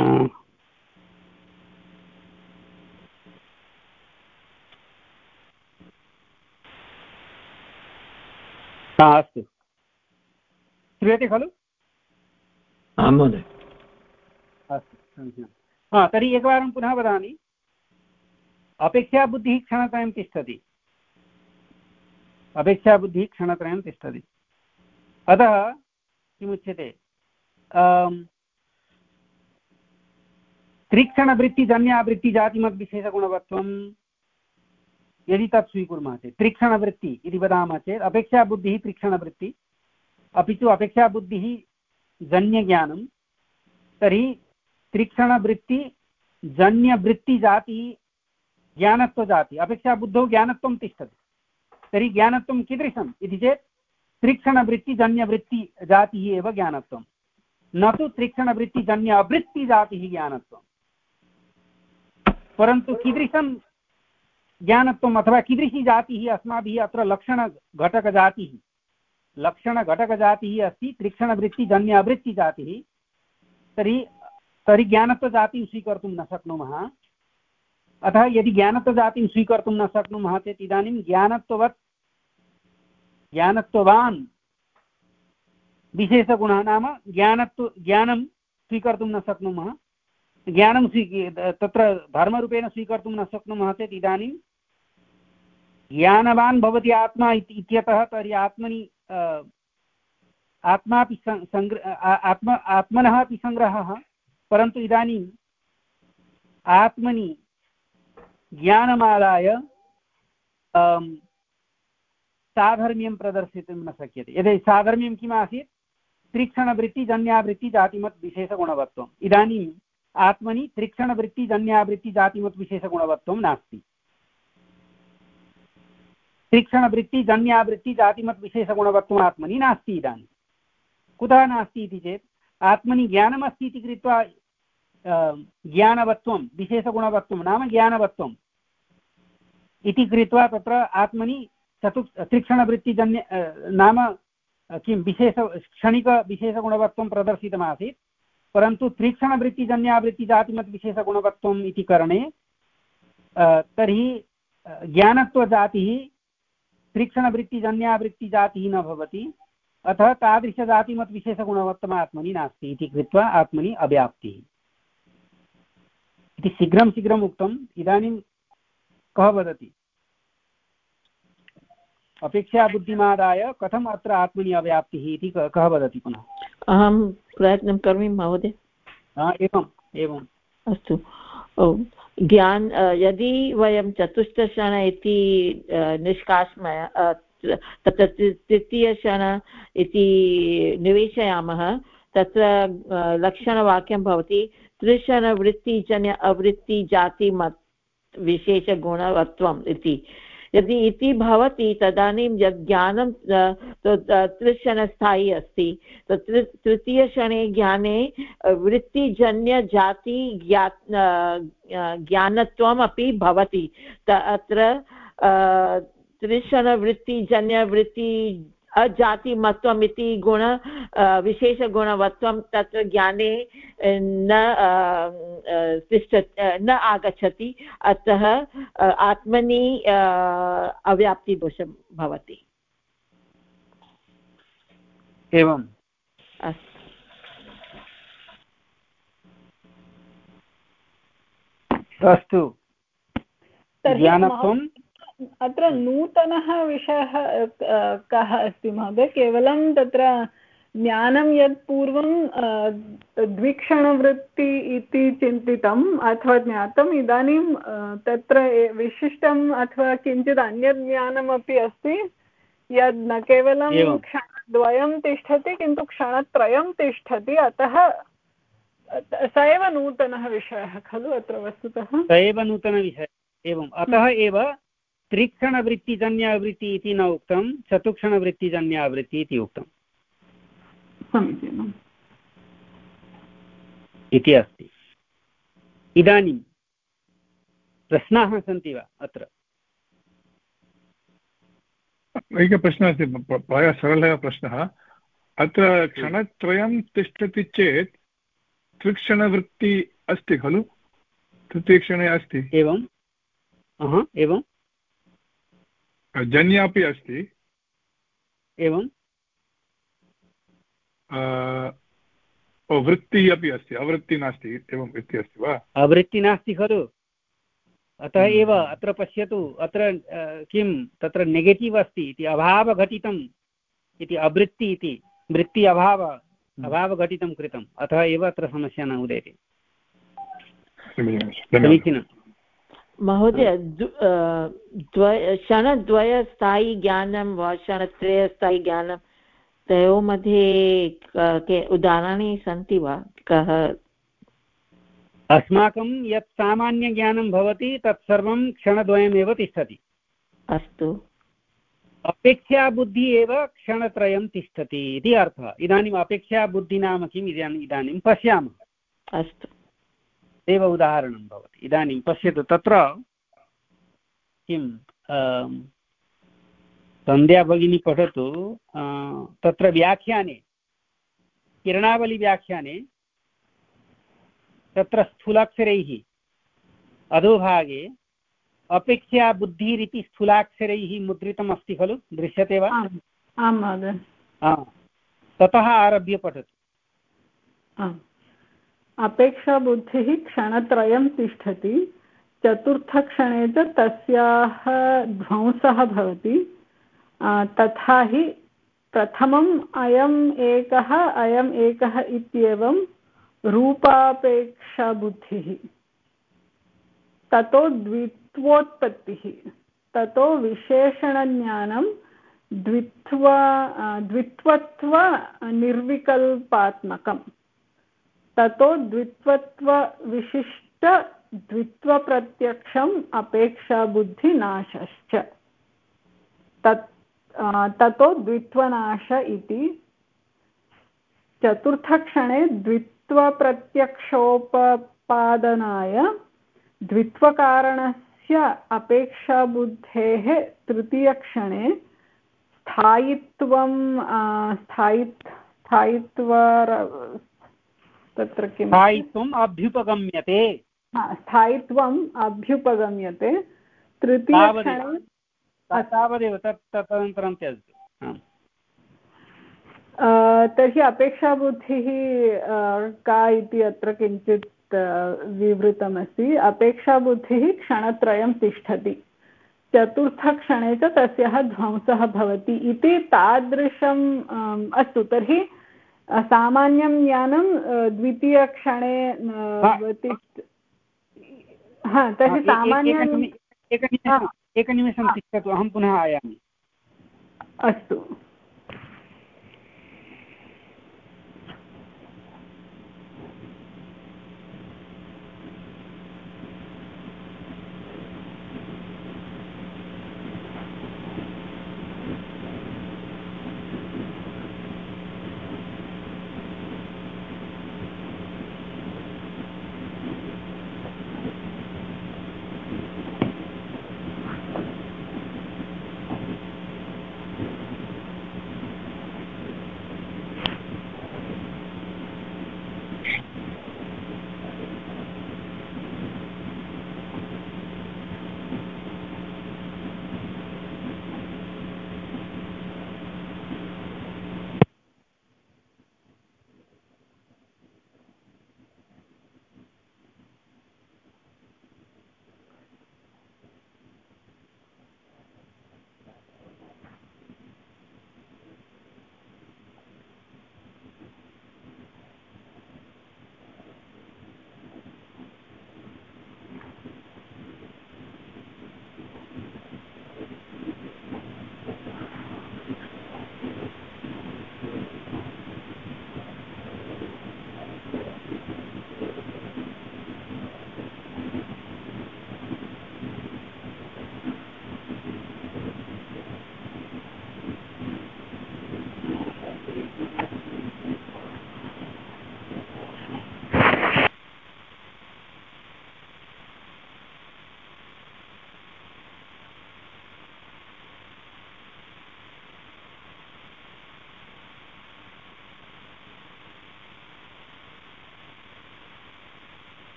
अस्तु, श्रूयते खलु? आं महोदय। अस्तु, समीचीनं। हा, तर्हि एकवारं पुनः वदामि। अपेक्षाबुद्धिः क्षणत्रयं तिष्ठति, अपेक्षाबुद्धिः क्षणत्रयं तिष्ठति। अतः किमुच्यते, त्रिक्षणवृत्तिजन्यावृत्तिजातिमद्विशेषगुणवत्वं यदि तत् स्वीकुर्मः चेत्, त्रिक्षणवृत्ति इति वदामः चेत् अपेक्षाबुद्धिः त्रिक्षणवृत्ति, अपि तु अपेक्षाबुद्धिः जन्यज्ञानं, तर्हि त्रिक्षणवृत्तिजन्यवृत्तिजातिः ज्ञानत्वजाति, अपेक्षाबुद्धौ ज्ञानत्वं तिष्ठति। तर्हि ज्ञानत्वं कीदृशम् इति चेत् त्रिक्षणवृत्तिजन्यवृत्तिजातिः एव ज्ञानत्वं, न तु त्रिक्षणवृत्तिजन्य अवृत्तिजातिः ज्ञानत्वं। परन्तु कीदृशं ज्ञानत्वम् अथवा कीदृशी जातिः अस्माभिः अत्र लक्षणघटकजातिः लक्षणघटकजातिः अस्ति त्रिक्षणवृत्तिजन्य अवृत्तिजातिः, तर्हि तर्हि ज्ञानत्वजातिं स्वीकर्तुं न शक्नुमः। अतः यदि ज्ञानत्वजातिं स्वीकर्तुं न शक्नुमः चेत् इदानीं ज्ञानत्ववत् ज्ञानत्ववान् विशेषगुणः नाम ज्ञानत्व ज्ञानं स्वीकर्तुं न शक्नुमः, ज्ञानं स्वी तत्र धर्मरूपेण स्वीकर्तुं न शक्नुमः चेत् इदानीं ज्ञानवान् भवति आत्मा इत्यतः तर्हि आत्मनि आत्मापि सङ्ग्रह आत्म आत्मनः अपि सङ्ग्रहः, परन्तु इदानीम् आत्मनि ज्ञानमादाय साधर्म्यं प्रदर्शितुं न शक्यते। यदि साधर्म्यं किम् आसीत्, त्रिक्षणवृत्तिजन्यावृत्तिजातिमत् विशेषगुणवत्वम्, इदानीम् आत्मनि त्रिक्षणवृत्तिजन्यावृत्तिजातिमत् विशेषगुणवत्वं नास्ति। त्रिक्षणवृत्तिजन्यावृत्तिजातिमत् विशेषगुणवत्वम् आत्मनि नास्ति। इदानीं कुतः नास्ति इति चेत् आत्मनि ज्ञानमस्ति इति कृत्वा ज्ञानवत्वं विशेषगुणवत्वं नाम ज्ञानवत्वम् इति कृत्वा तत्र आत्मनि चतु त्रिक्षणवृत्तिजन्य नाम किं विशेष क्षणिकविशेषगुणवत्वं प्रदर्शितमासीत्, परन्तु त्रिक्षणवृत्तिजन्यावृत्तिजातिमत् विशेषगुणवत्वम् इति करणे तर्हि ज्ञानत्वजातिः त्रिक्षणवृत्तिजन्यावृत्तिजातिः न भवति, अतः तादृशजातिमत् विशेषगुणवत्वम् आत्मनि नास्ति इति कृत्वा आत्मनि अव्याप्तिः इति शीघ्रं शीघ्रम् उक्तम्। इदानीं कः वदति, अपेक्षाबुद्धिमादाय कथम् अत्र आत्मनि अव्याप्तिः इति कः वदति पुनः? अहं प्रयत्नं करोमि महोदय। एवम् एवम् अस्तु। ज्ञान यदि वयं चतुष्टक्षण इति निष्कासमय तत्र तृतीयक्षण इति निवेशयामः, तत्र लक्षणवाक्यं भवति त्रिक्षणवृत्तिजन्य अवृत्तिजातिमत् विशेषगुणवत्वम् इति। यदि इति भवति तदानीं यद् ज्ञानं त्रिक्षणस्थायी अस्ति, तत्र तृतीयक्षणे ज्ञाने वृत्तिजन्यजाति ज्ञानत्वम् अपि भवति। अत्र त्रिक्षणवृत्तिजन्यवृत्ति अजातिमत्वम् इति गुण विशेषगुणवत्वं तत्र ज्ञाने न तिष्ठति न आगच्छति, अतः आत्मनि अव्याप्तिदोषं भवति। एवम् अस्तु। ज्ञानत्वं अत्र नूतनः विषयः कः अस्ति महोदय? केवलं तत्र ज्ञानं यत् पूर्वं द्विक्षणवृत्ति इति चिन्तितम् अथवा ज्ञातम्, इदानीं तत्र विशिष्टम् अथवा किञ्चित् अन्यत् ज्ञानमपि अस्ति यद् न केवलं क्षणद्वयं तिष्ठति किन्तु क्षणत्रयं तिष्ठति, अतः स एव नूतनः विषयः खलु अत्र वस्तुतः? स एव नूतनविषयः। एवम्, अतः एव त्रिक्षणवृत्तिजन्यावृत्ति इति न उक्तं, चतुक्षणवृत्तिजन्यावृत्ति इति उक्तम्। समीचीनम् इति अस्ति। इदानीं प्रश्नाः सन्ति वा अत्र? एकः प्रश्नः अस्ति, प्रायः सरलः प्रश्नः। अत्र क्षणत्रयं तिष्ठति चेत् त्रिक्षणवृत्ति अस्ति खलु? तृतीयक्षणे अस्ति। एवम् एवं जन्य अपि अस्ति। एवं वृत्तिः अपि अस्ति, अवृत्तिः नास्ति एवं वृत्तिः अस्ति वा? अवृत्तिः नास्ति खलु, अतः एव अत्र पश्यतु, अत्र किं तत्र नेगेटिव् अस्ति इति, अभावघटितम् इति, अवृत्ति इति वृत्ति अभाव अभावघटितं कृतम्, अतः एव अत्र समस्या न उदेति। समीचीनं महोदय। द्वय क्षणद्वयस्थायि ज्ञानं वा क्षणत्रयस्थायि ज्ञानं, तयोः मध्ये के उदाहरणानि सन्ति वा? कः? अस्माकं यत् सामान्यज्ञानं भवति तत्सर्वं क्षणद्वयमेव तिष्ठति। अस्तु। अपेक्षाबुद्धिः एव क्षणत्रयं तिष्ठति इति अर्थः। इदानीम् अपेक्षाबुद्धिः नाम किम् इदानीम् इदानीं पश्यामः। अस्तु। एव उदाहरणं भवति। इदानीं पश्यतु, तत्र किं सन्ध्या भगिनी पठतु, तत्र व्याख्याने, किरणावलिव्याख्याने तत्र स्थूलाक्षरैः अधोभागे अपेक्षा बुद्धिरिति स्थूलाक्षरैः मुद्रितम् अस्ति खलु, दृश्यते वा? आं महोदय। ततः आरभ्य पठतु। अपेक्षाबुद्धिः क्षणत्रयं तिष्ठति, चतुर्थक्षणे च तस्याः ध्वंसः भवति। तथा हि प्रथमम् अयम् एकः अयम् एकः इत्येवं रूपापेक्षाबुद्धिः, ततो द्वित्वोत्पत्तिः, ततो विशेषणज्ञानं द्वित्वा द्वित्वत्व निर्विकल्पात्मकम्, ततो द्वित्वत्वविशिष्ट द्वित्वप्रत्यक्षम् अपेक्षाबुद्धिनाशश्च, तत् ततो द्वित्वनाश इति। चतुर्थक्षणे द्वित्वप्रत्यक्षोपपादनाय द्वित्वकारणस्य अपेक्षाबुद्धेः तृतीयक्षणे स्थायित्वं स्थायित् स्थायित्व तत्र किं स्थायित्वम् अभ्युपगम्यते। स्थायित्वम् अभ्युपगम्यते। तृतीयक्षणे तावदेव, तत् तदनन्तरं त्यजतु। तर्हि अपेक्षाबुद्धिः का इति अत्र किञ्चित् विवृतमस्ति। अपेक्षाबुद्धिः क्षणत्रयं तिष्ठति, चतुर्थक्षणे च तस्याः ध्वंसः भवति इति तादृशम्। अस्तु, तर्हि सामान्यं ज्ञानं द्वितीयक्षणे हा तर्हि सामान्यं एकनिमेषं तिष्ठतु, अहं पुनः आयामि। अस्तु।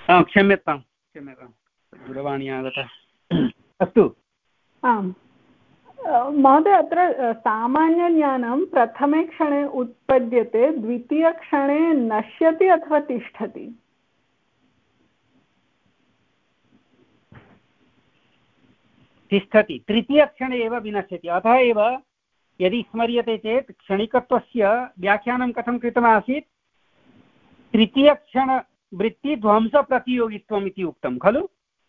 क्षम्यतां क्षम्यतां दूरवाणी आगता। अस्तु। आम् महोदय, अत्र सामान्यज्ञानं प्रथमे क्षणे उत्पद्यते, द्वितीयक्षणे नश्यति अथवा तिष्ठति? तिष्ठति, तृतीयक्षणे एव विनश्यति। अतः एव यदि स्मर्यते चेत् क्षणिकत्वस्य व्याख्यानं कथं कृतमासीत्? तृतीयक्षणवृत्तिध्वंसप्रतियोगित्वम् इति उक्तं खलु।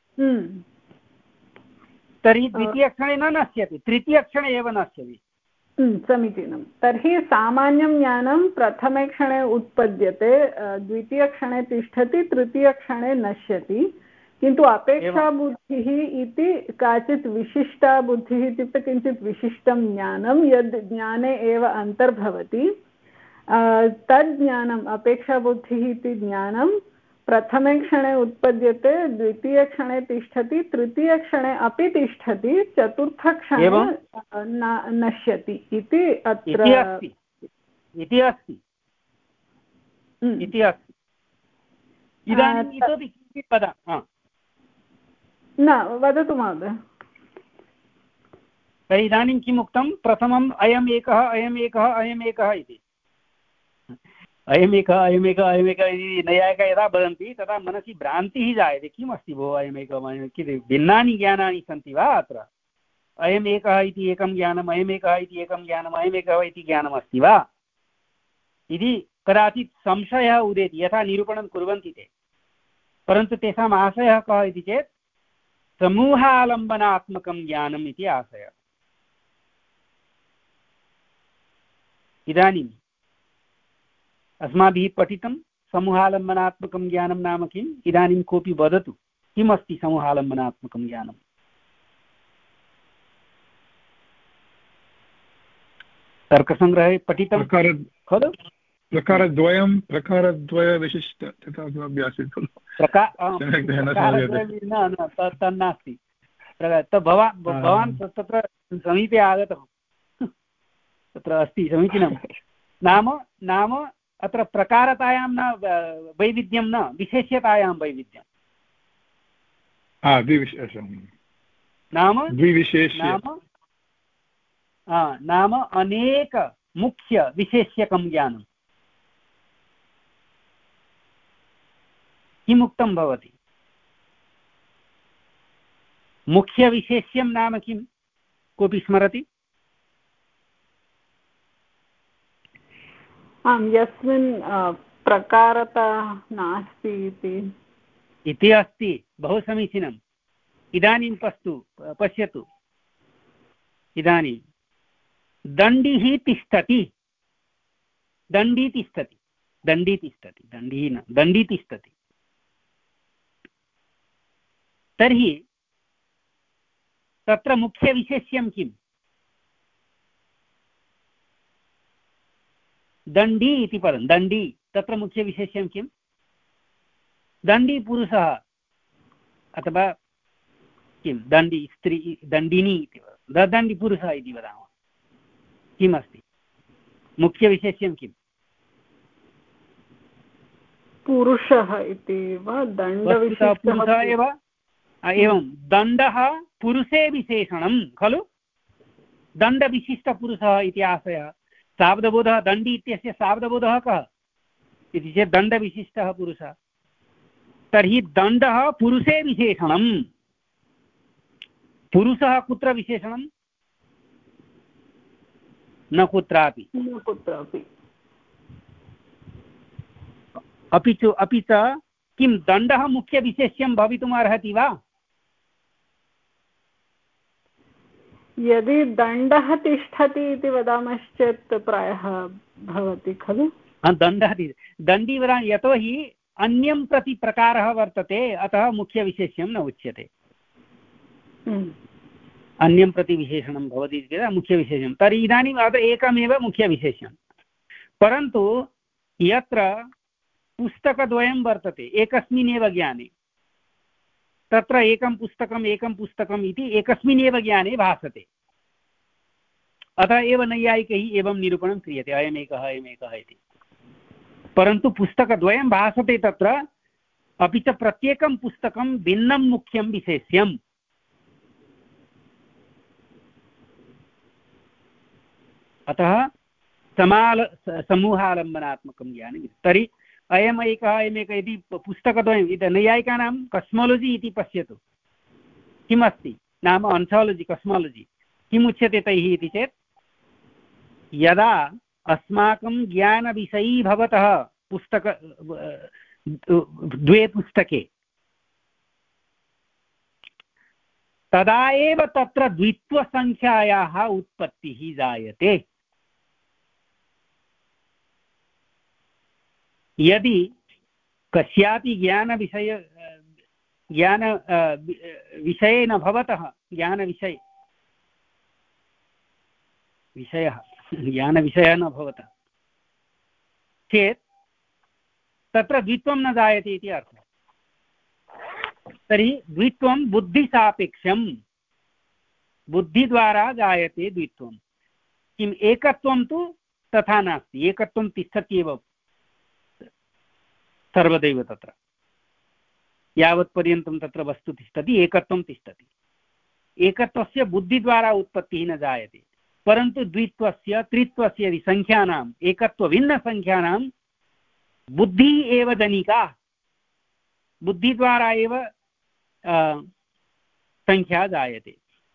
तर्हि द्वितीयक्षणे न नश्यति, तृतीयक्षणे एव नश्यति। समीचीनं। तर्हि सामान्यं ज्ञानं प्रथमे क्षणे उत्पद्यते, द्वितीयक्षणे तिष्ठति, तृतीयक्षणे नश्यति। किन्तु अपेक्षाबुद्धिः इति काचित् विशिष्टा बुद्धिः, इत्युक्ते किञ्चित् विशिष्टं ज्ञानं यद् ज्ञाने एव अन्तर्भवति। तद् ज्ञानम् अपेक्षाबुद्धिः इति ज्ञानं प्रथमे क्षणे उत्पद्यते, द्वितीयक्षणे तिष्ठति, तृतीयक्षणे अपि तिष्ठति, चतुर्थक्षणे नश्यति इति अत्र इति अस्ति। इदानीम् इतोपि किञ्चित् वदामि। न वदतु महोदय। तर्हि इदानीं किम् उक्तं? प्रथमम् अयम् एकः अयम् एकः अयम् एकः इति। अयमेकः अयमेकः अयमेकः इति नैयायिकाः यदा वदन्ति तदा मनसि भ्रान्तिः जायते। किमस्ति भोः अयमेकः, भिन्नानि ज्ञानानि सन्ति वा अत्र? अयमेकः इति एकं ज्ञानम्, अयमेकः इति एकं ज्ञानम्, अयमेकः इति ज्ञानम् अस्ति वा इति कदाचित् संशयः उदेति, यथा निरूपणं कुर्वन्ति ते। परन्तु तेषाम् आशयः कः इति चेत् समूहालम्बनात्मकं ज्ञानम् इति आशयः। इदानीम् अस्माभिः पठितं समूहालम्बनात्मकं ज्ञानं नाम किम्? इदानीं कोऽपि वदतु, किमस्ति समूहालम्बनात्मकं ज्ञानम्? तर्कसङ्ग्रहे पठितं खलु? प्रकारद्वयं प्रकारद्वयविशिष्ट तथा किमपि आसीत् खलु? तन्नास्ति। भवान् भवान् तत्र समीपे आगतः, तत्र अस्ति समीचीनं। नाम नाम अत्र प्रकारतायां न वैविध्यं, न विशेष्यतायां वैविध्यं। नाम नाम नाम अनेक मुख्य विशेष्यकं ज्ञानं। किमुक्तं भवति? मुख्यविशेष्यं नाम किं? कोऽपि स्मरति? आम्, यस्मिन् प्रकारता नास्ति इति अस्ति। बहु समीचीनम्। इदानीं पश्यतु पश्यतु इदानीं दण्डिः तिष्ठति, दण्डी तिष्ठति, दण्डी तिष्ठति, दण्डी न दण्डी तिष्ठति। तर्हि तत्र मुख्यविशेष्यं किम्? दण्डी इति पदं, दण्डी, तत्र मुख्यविशेष्यं किम्? दण्डी पुरुषः अथवा किं दण्डी स्त्री, दण्डिनी इति वदामः, दण्डी पुरुषः इति वदामः। किमस्ति मुख्यविशेष्यं किम्? पुरुषः इति वा? पुरुषः एव। एवं दण्डः पुरुषे विशेषणं खलु? दण्डविशिष्टपुरुषः इति आशयः। शाब्दबोधः, दण्डी इत्यस्य शाब्दबोधः कः इति चेत् दण्डविशिष्टः पुरुषः। तर्हि दण्डः पुरुषे विशेषणं। पुरुषः कुत्र विशेषणं? न कुत्रापि। कुत्रापि। अपि च अपि च किं दण्डः मुख्यविशेष्यं भवितुम् अर्हति वा? यदि दण्डः तिष्ठति इति वदामश्चेत् प्रायः भवति खलु? दण्डः दण्डी वदामि यतोहि अन्यं प्रति प्रकारः वर्तते, अतः मुख्यविशेष्यं न उच्यते। अन्यं प्रति विशेषणं भवति चेत् मुख्यविशेषं। तर्हि इदानीम् अत्र एकमेव मुख्यविशेषं। परन्तु यत्र पुस्तकद्वयं वर्तते एकस्मिन्नेव ज्ञाने, तत्र एकं पुस्तकम् एकं पुस्तकम् इति एकस्मिन्नेव ज्ञाने भासते। अतः एव नैयायिकैः एवं निरूपणं क्रियते, अयमेकः अयमेकः इति। परन्तु पुस्तकद्वयं भासते तत्र अपि च प्रत्येकं पुस्तकं भिन्नं मुख्यं विशेष्यम्। अतः समाल समूहालम्बनात्मकं ज्ञानं। तर्हि अयम् एकः अयमेकः इति पुस्तकद्वयम् इति नैयायिकानां कस्मोलजि इति पश्यतु किमस्ति नाम ऑन्थोलॉजी कस्मोलजि किम् उच्यते तैः इति चेत् यदा अस्माकं ज्ञानविषयी भवतः पुस्तक द्वे पुस्तके तदा एव तत्र द्वित्वसङ्ख्यायाः उत्पत्तिः जायते। यदि कस्यापि ज्ञानविषय ज्ञान विषये न भवतः ज्ञानविषये विषयः ज्ञानविषयः न भवतः चेत् तत्र द्वित्वं न जायते इति अर्थः। तर्हि द्वित्वं बुद्धिसापेक्षं, बुद्धिद्वारा जायते द्वित्वं। किम् एकत्वं तु तथा नास्ति, एकत्वं तिष्ठत्येव सर्वदैव तत्र यावत्पर्यन्तं तत्र वस्तु तिष्ठति एकत्वं तिष्ठति। एकत्वस्य बुद्धिद्वारा उत्पत्तिः न जायते, परन्तु द्वित्वस्य त्रित्वस्य यदि सङ्ख्यानाम् एकत्वभिन्नसङ्ख्यानां बुद्धिः एव जनिका, बुद्धिद्वारा एव संख्या जायते।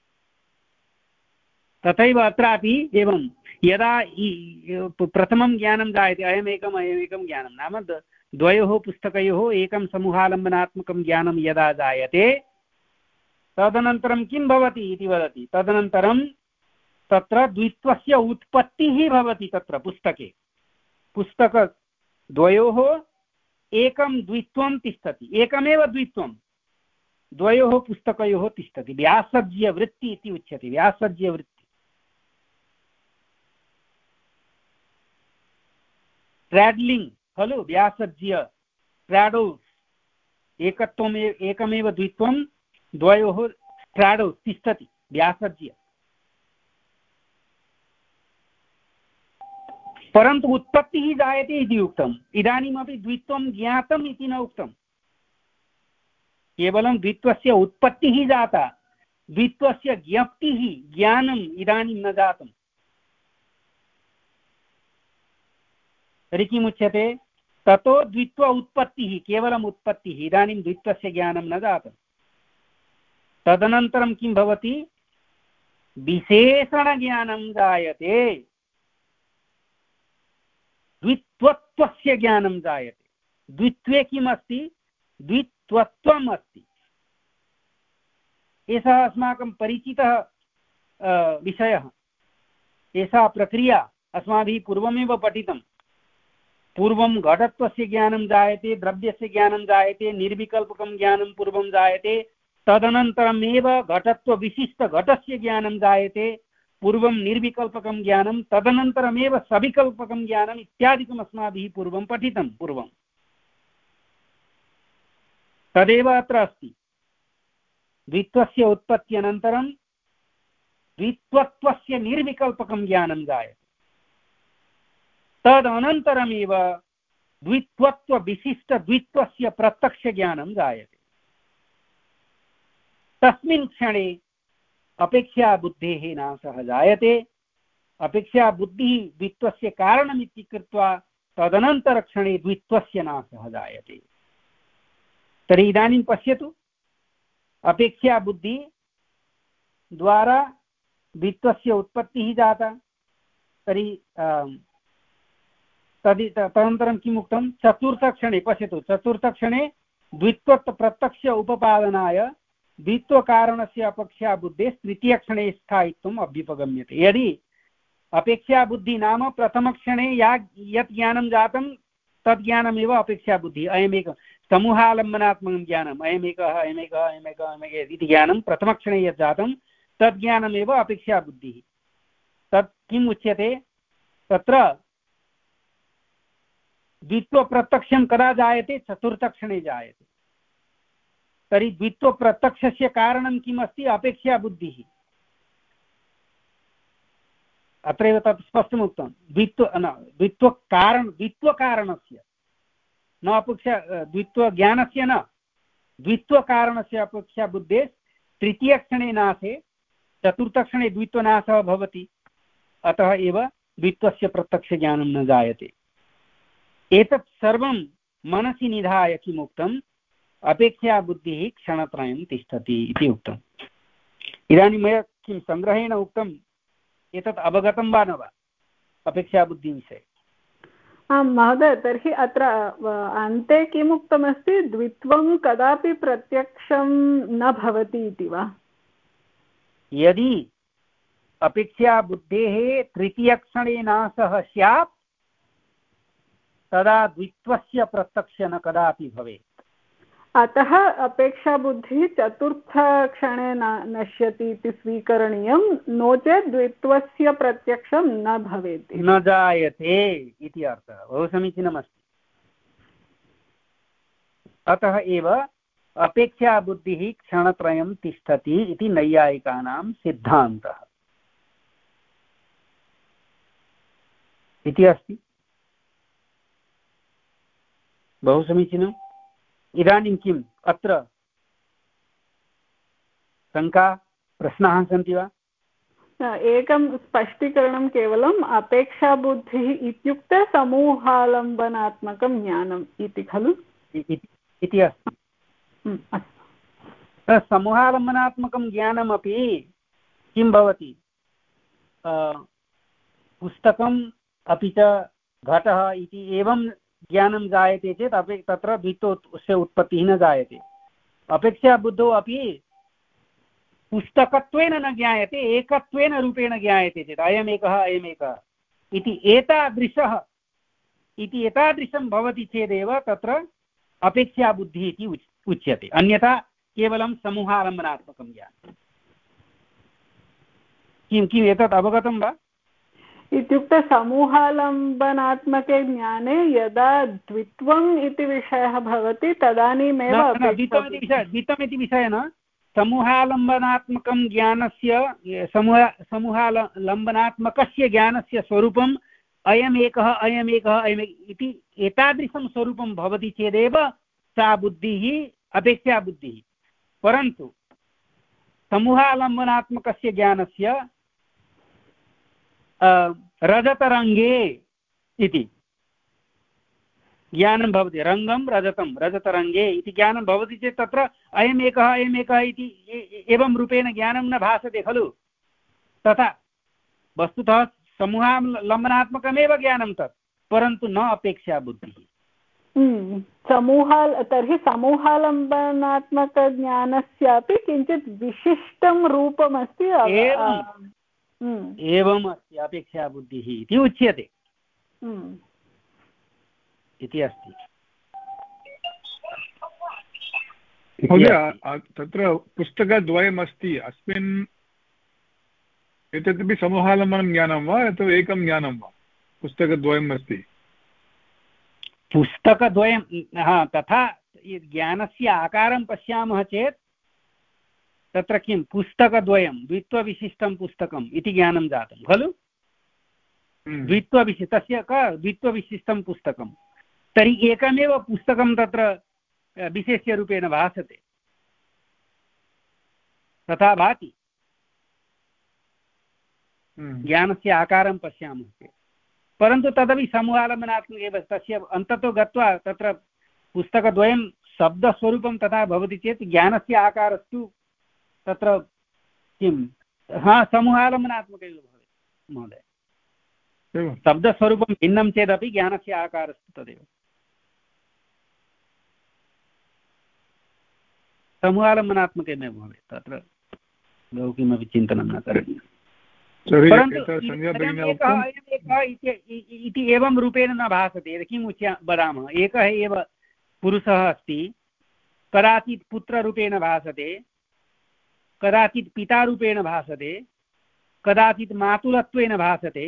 तथैव अत्रापि एवं यदा प्रथमं ज्ञानं जायते अयमेकम् अयमेकं ज्ञानं नाम द्वयोः पुस्तकयोः एकं समूहालम्बनात्मकं ज्ञानं यदा जायते तदनन्तरं किं भवति इति वदति। तदनन्तरं तत्र द्वित्वस्य उत्पत्तिः भवति। तत्र पुस्तके पुस्तकद्वयोः एकं द्वित्वं तिष्ठति, एकमेव द्वित्वं द्वयोः पुस्तकयोः तिष्ठति। व्यासज्यवृत्ति इति उच्यते। व्यासज्यवृत्ति ट्राड्लिङ्ग् खलु, व्यासज्य स्ट्राडोस् एकत्वम् एकमेव द्वित्वं द्वयोः स्ट्राडोस् तिष्ठति व्यासज्य। परन्तु उत्पत्तिः जायते इति उक्तम्। इदानीमपि द्वित्वं ज्ञातम् इति न उक्तम्, केवलं द्वित्वस्य उत्पत्तिः जाता, द्वित्वस्य ज्ञप्तिः ज्ञानम् इदानीं न जातम्। तर्हि किमुच्यते? ततो द्वित्व उत्पत्तिः, केवलम् उत्पत्तिः, इदानीं द्वित्वस्य ज्ञानं न जातम्। तदनन्तरं किं भवति? विशेषणज्ञानं जायते, द्वित्वत्वस्य ज्ञानं जायते। द्वित्वे किम् अस्ति? द्वित्वत्वम् अस्ति। एषः अस्माकं परिचितः विषयः, एषा प्रक्रिया अस्माभिः पूर्वमेव पठितं। पूर्वं घटत्वस्य ज्ञानं जायते, द्रव्यस्य ज्ञानं जायते, निर्विकल्पकं ज्ञानं पूर्वं जायते, तदनन्तरमेव घटत्वविशिष्टघटस्य ज्ञानं जायते, पूर्वं निर्विकल्पकं ज्ञानं, तदनन्तरमेव सविकल्पकं ज्ञानम् इत्यादिकम् अस्माभिः पूर्वं पठितं। पूर्वं तदेव अत्र अस्ति। द्वित्वस्य उत्पत्त्यनन्तरं द्वित्वत्वस्य निर्विकल्पकं ज्ञानं जायते, तदनन्तरमेव द्वित्वत्वविशिष्टद्वित्वस्य प्रत्यक्षज्ञानं जायते। तस्मिन् क्षणे अपेक्षा बुद्धेः नाशः जायते। अपेक्षा बुद्धिः द्वित्वस्य कारणमिति कृत्वा तदनन्तरक्षणे द्वित्वस्य नाशः जायते। तर्हि इदानीं पश्यतु, अपेक्षा बुद्धि द्वारा द्वित्वस्य उत्पत्तिः जाता। तर्हि तदि तदनन्तरं किम् उक्तं? चतुर्थक्षणे पश्यतु, चतुर्थक्षणे द्वित्वप्रत्यक्ष उपपादनाय द्वित्वकारणस्य अपेक्षा बुद्धेः तृतीयक्षणे स्थायित्वम् अभ्युपगम्यते। यदि अपेक्षा बुद्धि नाम प्रथमक्षणे या यत् ज्ञानं जातं तद् ज्ञानमेव अपेक्षा बुद्धिः, अयमेक समूहालम्बनात्मकं ज्ञानम्, अयमेकः अयमेकः अयमेकः अयमेकः इति ज्ञानं प्रथमक्षणे यत् जातं तद् ज्ञानमेव अपेक्षा बुद्धिः। तत् किम् उच्यते? तत्र द्वित्वप्रत्यक्षं कदा जायते? चतुर्थक्षणे जायते। तर्हि द्वित्वप्रत्यक्षस्य कारणं किम् अस्ति? अपेक्षा बुद्धिः। अत्रैव तत् स्पष्टमुक्तं। द्वित्व न द्वित्वकारण द्वित्वकारणस्य न अपेक्षा द्वित्वज्ञानस्य न द्वित्वकारणस्य अपेक्षा बुद्धेः तृतीयक्षणे नाशे चतुर्थक्षणे द्वित्वनाशः भवति, अतः एव द्वित्वस्य प्रत्यक्षज्ञानं न जायते। एतत् सर्वं मनसि निधाय किमुक्तम्, अपेक्षा बुद्धिः क्षणत्रयं तिष्ठति इति उक्तम्। इदानीं मया किं सङ्ग्रहेण उक्तम्, एतत् अवगतं वा न वा अपेक्षाबुद्धिविषये? आं महोदय, तर्हि अत्र अन्ते किम् उक्तमस्ति, द्वित्वं कदापि प्रत्यक्षं न भवति इति वा? यदि अपेक्षाबुद्धेः तृतीयक्षणे नाशः स्यात् तदा द्वित्वस्य प्रत्यक्ष न कदापि भवेत्। अतः अपेक्षाबुद्धिः चतुर्थक्षणे नश्यति इति स्वीकरणीयं, नो चेत् द्वित्वस्य प्रत्यक्षं न भवेत्, न जायते इति अर्थः। बहु समीचीनमस्ति। अतः एव अपेक्षाबुद्धिः क्षणत्रयं तिष्ठति इति नैयायिकानां सिद्धान्तः इति अस्ति। बहु समीचीनम्। इदानीं किम् अत्र शङ्का प्रश्नाः सन्ति वा? एकं स्पष्टीकरणं केवलम्, अपेक्षाबुद्धिः इत्युक्ते समूहालम्बनात्मकं ज्ञानम् इति खलु इति अस्ति। समूहालम्बनात्मकं ज्ञानमपि किं भवति, पुस्तकम् अपि च घटः इति एवं ज्ञानं जायते चेत् अपि तत्र द्वित्वस्य उत्पत्तिः न जायते। अपेक्षाबुद्धौ अपि पुस्तकत्वेन न ज्ञायते, एकत्वेन रूपेण ज्ञायते चेत् अयमेकः अयमेकः इति एतादृशः इति एतादृशं भवति चेदेव तत्र अपेक्षाबुद्धिः इति उच्यते, अन्यथा केवलं समूहालम्बनात्मकं ज्ञानं। किं किम् एतत् अवगतं वा? इत्युक्ते समूहालम्बनात्मके ज्ञाने यदा द्वित्वम् इति विषयः भवति तदानीमेव द्वित्वम् इति विषयः न, समूहालम्बनात्मकं ज्ञानस्य समूह समूहालम्बनात्मकस्य ज्ञानस्य स्वरूपम् अयमेकः अयमेकः अयम् इति एतादृशं स्वरूपं भवति चेदेव सा बुद्धिः अपेक्षाबुद्धिः। परन्तु समूहालम्बनात्मकस्य ज्ञानस्य रजतरङ्गे इति ज्ञानं भवति, रङ्गं रजतं रजतरङ्गे इति ज्ञानं भवति चेत् तत्र अयमेकः अयमेकः इति एवं रूपेण ज्ञानं न भासते खलु। तथा वस्तुतः समूहालम्बनात्मकमेव ज्ञानं तत्, परन्तु न अपेक्षाबुद्धिः। समूहा तर्हि समूहालम्बनात्मकज्ञानस्यापि किञ्चित् विशिष्टं रूपमस्ति, एवम् अस्ति अपेक्षाबुद्धिः इति उच्यते इति अस्ति। महोदय, तत्र पुस्तकद्वयमस्ति, अस्मिन् एतदपि समूहालम्बनं ज्ञानं वा अथवा एकं ज्ञानं वा? पुस्तकद्वयम् अस्ति, पुस्तकद्वयं हा तथा ज्ञानस्य आकारं पश्यामः चेत् तत्र किं पुस्तकद्वयं द्वित्वविशिष्टं पुस्तकम् इति ज्ञानं जातं खलु। द्वित्वविशि तस्य क द्वित्वविशिष्टं पुस्तकं, तर्हि एकमेव पुस्तकं तत्र विशेष्यरूपेण भासते, तथा भाति ज्ञानस्य आकारं पश्यामः चेत्। परन्तु तदपि समूहालम्बनात्मक एव, तस्य अन्ततो गत्वा तत्र पुस्तकद्वयं शब्दस्वरूपं तथा भवति चेत् ज्ञानस्य आकारस्तु तत्र किं हा समूहालम्बनात्मक एव भवेत् महोदय। शब्दस्वरूपं भिन्नं चेदपि ज्ञानस्य आकारस्तु तदेव, समूहालम्बनात्मकेनैव भवेत्, तत्र बहु किमपि चिन्तनं न करणीयम्। परन्तु इति एवं रूपेण न भासते। किम् उच्य वदामः, एकः एव पुरुषः अस्ति, कदाचित् पुत्ररूपेण भासते, कदाचित् पितारूपेण भासते, कदाचित् मातुलत्वेन भासते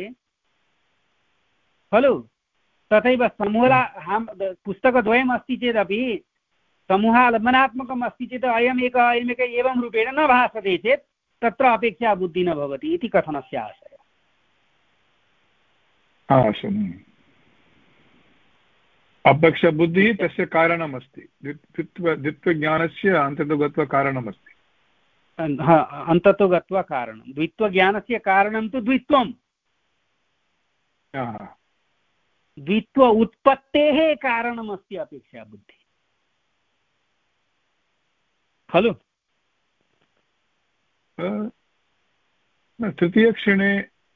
खलु। तथैव समूहा पुस्तकद्वयम् अस्ति चेदपि समूहालम्बनात्मकम् अस्ति चेत् अयम् एकः अयमेकः एवं रूपेण न भासते चेत् तत्र अपेक्षा बुद्धिः न भवति इति कथनस्य आशयः। अपेक्षाबुद्धिः तस्य कारणमस्ति, द्वित्व द्वित्वज्ञानस्य अन्ततो गत्वा कारणमस्ति। अन्ततो गत्वा कारणं, द्वित्वज्ञानस्य कारणं तु द्वित्वं, द्वित्व उत्पत्तेः कारणमस्ति अपेक्षाबुद्धिः खलु। तृतीयक्षणे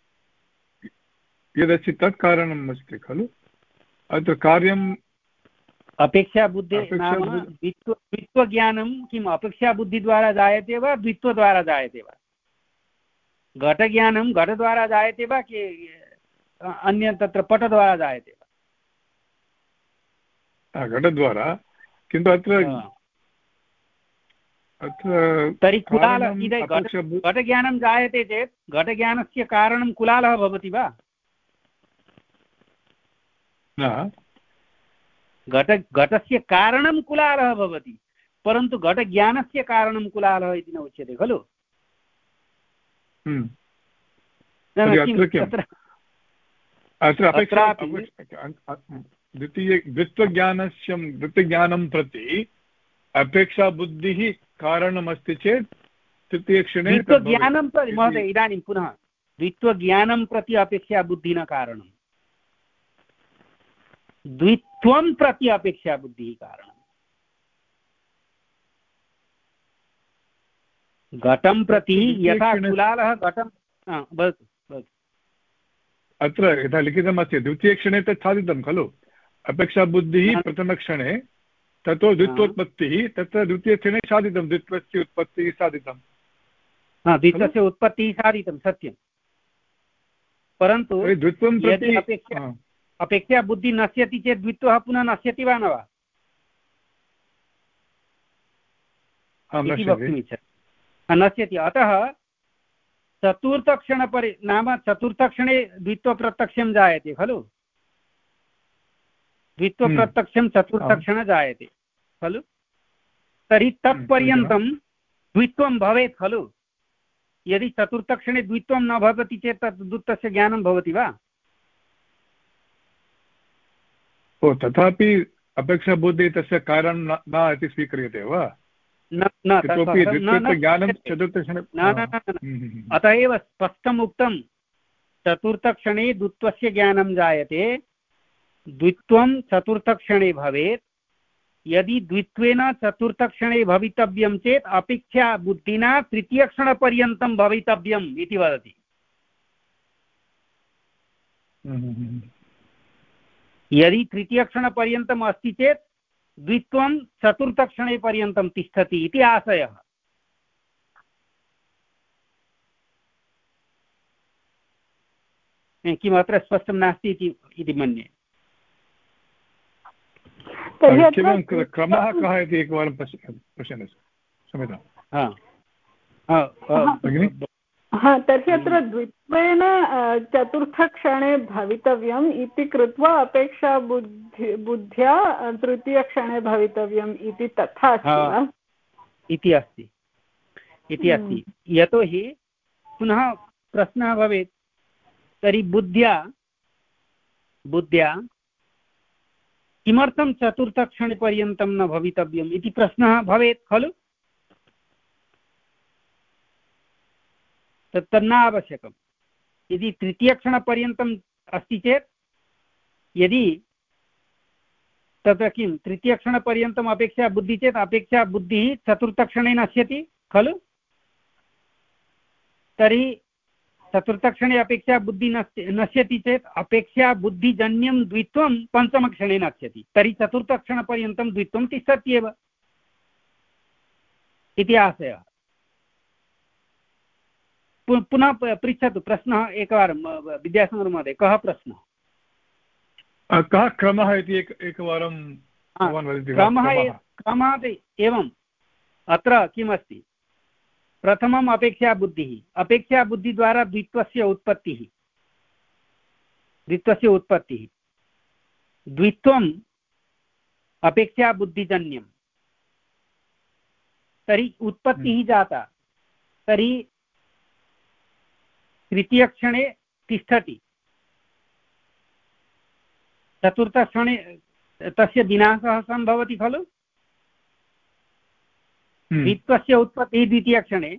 यदस्ति तत् कारणम् अस्ति खलु। अत्र कार्यम् अपेक्षाबुद्धेः नाम द्वित्व द्वित्वज्ञानं किम् अपेक्षाबुद्धिद्वारा जायते वा द्वित्वद्वारा जायते वा? घटज्ञानं घटद्वारा जायते वा कि अन्य तत्र पटद्वारा जायते वा? घटद्वारा, किन्तु अत्र तर्हि कुलाल घटज्ञानं जायते चेत् घटज्ञानस्य कारणं कुलालः भवति वा? घट घटस्य कारणं कुलालः भवति, परन्तु घटज्ञानस्य कारणं कुलालः इति न उच्यते खलु। द्वितीय द्वित्वज्ञानस्य द्वित्वज्ञानं प्रति अपेक्षाबुद्धिः कारणमस्ति चेत् तृतीयक्षणे द्वित्वज्ञानं प्रति महोदय इदानीं पुनः द्वित्वज्ञानं प्रति अपेक्षाबुद्धिः न कारणं, द्वित्वं प्रति अपेक्षाबुद्धिः कारणं। घटं प्रति यथा कुलालः घटं भवतु भवतु अत्र यथा लिखितमस्ति द्वितीयक्षणे तत् साधितं खलु। अपेक्षाबुद्धिः प्रथमक्षणे ततो द्वित्वोत्पत्तिः, तत्र द्वितीयक्षणे साधितं, द्वित्वस्य उत्पत्तिः साधितं। द्वित्वस्य उत्पत्तिः साधितं सत्यं, परन्तु द्वित्वं प्रति अपेक्षा अपेक्षाबुद्धिः नश्यति चेत् द्वित्वः पुनः नश्यति वा न वा इति वक्तुमिच्छति। नश्यति, अतः चतुर्थक्षणपरि नाम चतुर्थक्षणे द्वित्वप्रत्यक्षं जायते खलु। द्वित्वप्रत्यक्षं चतुर्थक्षणे जायते खलु, तर्हि तत्पर्यन्तं द्वित्वं भवेत् खलु। यदि चतुर्थक्षणे द्वित्वं न भवति चेत् तत् द्वित्वस्य ज्ञानं भवति वा? ओ तथापि अपेक्षाबुद्धिः तस्य कारणं न इति स्वीक्रियते वा? अत एव स्पष्टम् उक्तं चतुर्थक्षणे द्वित्वस्य ज्ञानं जायते, द्वित्वं चतुर्थक्षणे भवेत्। यदि द्वित्वेन चतुर्थक्षणे भवितव्यं चेत् अपेक्षाबुद्धिना तृतीयक्षणपर्यन्तं भवितव्यम् इति वदति। यदि तृतीयक्षणपर्यन्तम् अस्ति चेत् द्वित्वं चतुर्थक्षणे पर्यन्तं तिष्ठति इति आशयः। किम् अत्र स्पष्टं नास्ति इति मन्ये। क्रमः कः इति एकवारं पश्यन् क्षम्यताम्। हा, तर्हि अत्र द्वित्वेन चतुर्थक्षणे भवितव्यम् इति कृत्वा अपेक्षा बुद्धि बुद्ध्या तृतीयक्षणे भवितव्यम् इति तथा अस्ति वा इति अस्ति इति अस्ति। यतोहि पुनः प्रश्नः भवेत्, तर्हि बुद्ध्या बुद्ध्या किमर्थं चतुर्थक्षणपर्यन्तं न भवितव्यम् इति प्रश्नः भवेत् खलु। तत् तन्न आवश्यकं। यदि तृतीयक्षणपर्यन्तम् अस्ति चेत्, यदि तत्र किं तृतीयक्षणपर्यन्तम् अपेक्षा बुद्धिः चेत् अपेक्षा बुद्धिः चतुर्थक्षणे नश्यति खलु। तर्हि चतुर्थक्षणे अपेक्षा बुद्धिः नश्य नश्यति चेत् अपेक्षा बुद्धिजन्यं द्वित्वं पञ्चमक्षणे नश्यति, तर्हि चतुर्थक्षणपर्यन्तं द्वित्वं तिष्ठत्येव इति आशयः। पुनः पृच्छतु प्रश्नः एकवारं विद्यासागर महोदय, कः प्रश्नः? कः क्रमः इति एकवारं क्रमः क्रमः एवम्। अत्र किमस्ति, प्रथमम् अपेक्षाबुद्धिः, अपेक्षाबुद्धिद्वारा द्वित्वस्य उत्पत्तिः द्वित्वस्य उत्पत्तिः द्वित्वम् अपेक्षाबुद्धिजन्यं, तर्हि उत्पत्तिः जाता, तर्हि तृतीयक्षणे तिष्ठति, चतुर्थक्षणे तस्य विनाशः सम्भवति खलु। द्वित्वस्य उत्पत्तिः द्वितीयक्षणे,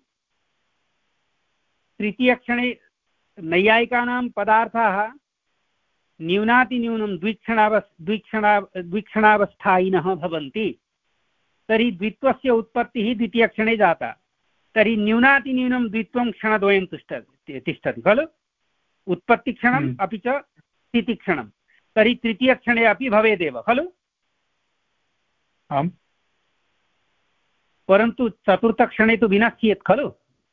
तृतीयक्षणे नैयायिकानां पदार्थाः न्यूनातिन्यूनं द्विक्षणावस् द्विक्षणा द्विक्षणावस्थायिनः भवन्ति। तर्हि द्वित्वस्य उत्पत्तिः द्वितीयक्षणे जाता, तर्हि न्यूनातिन्यूनं द्वित्वं क्षणद्वयं तिष्ठति तिष्ठति खलु, उत्पत्तिक्षणम् अपि च स्थितिक्षणं। तर्हि तृतीयक्षणे अपि भवेदेव खलु। आम्, परन्तु चतुर्थक्षणे तु विनश्येत् खलु।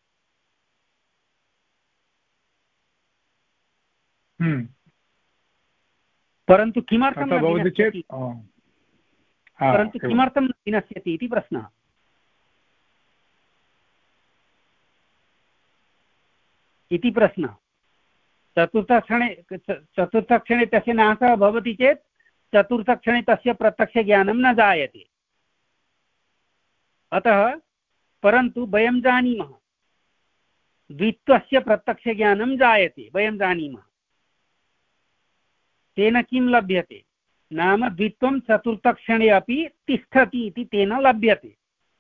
परन्तु किमर्थं न विनश्यति, परन्तु किमर्थं न विनश्यति इति प्रश्नः। इति प्रश्नः। चतुर्थक्षणे चतुर्थक्षणे तस्य नाशः भवति चेत् चतुर्थक्षणे तस्य प्रत्यक्षज्ञानं न जायते। अतः परन्तु वयं जानीमः द्वित्वस्य प्रत्यक्षज्ञानं जायते, वयं जानीमः। तेन किं लभ्यते, नाम द्वित्वं चतुर्थक्षणे अपि तिष्ठति इति तेन लभ्यते।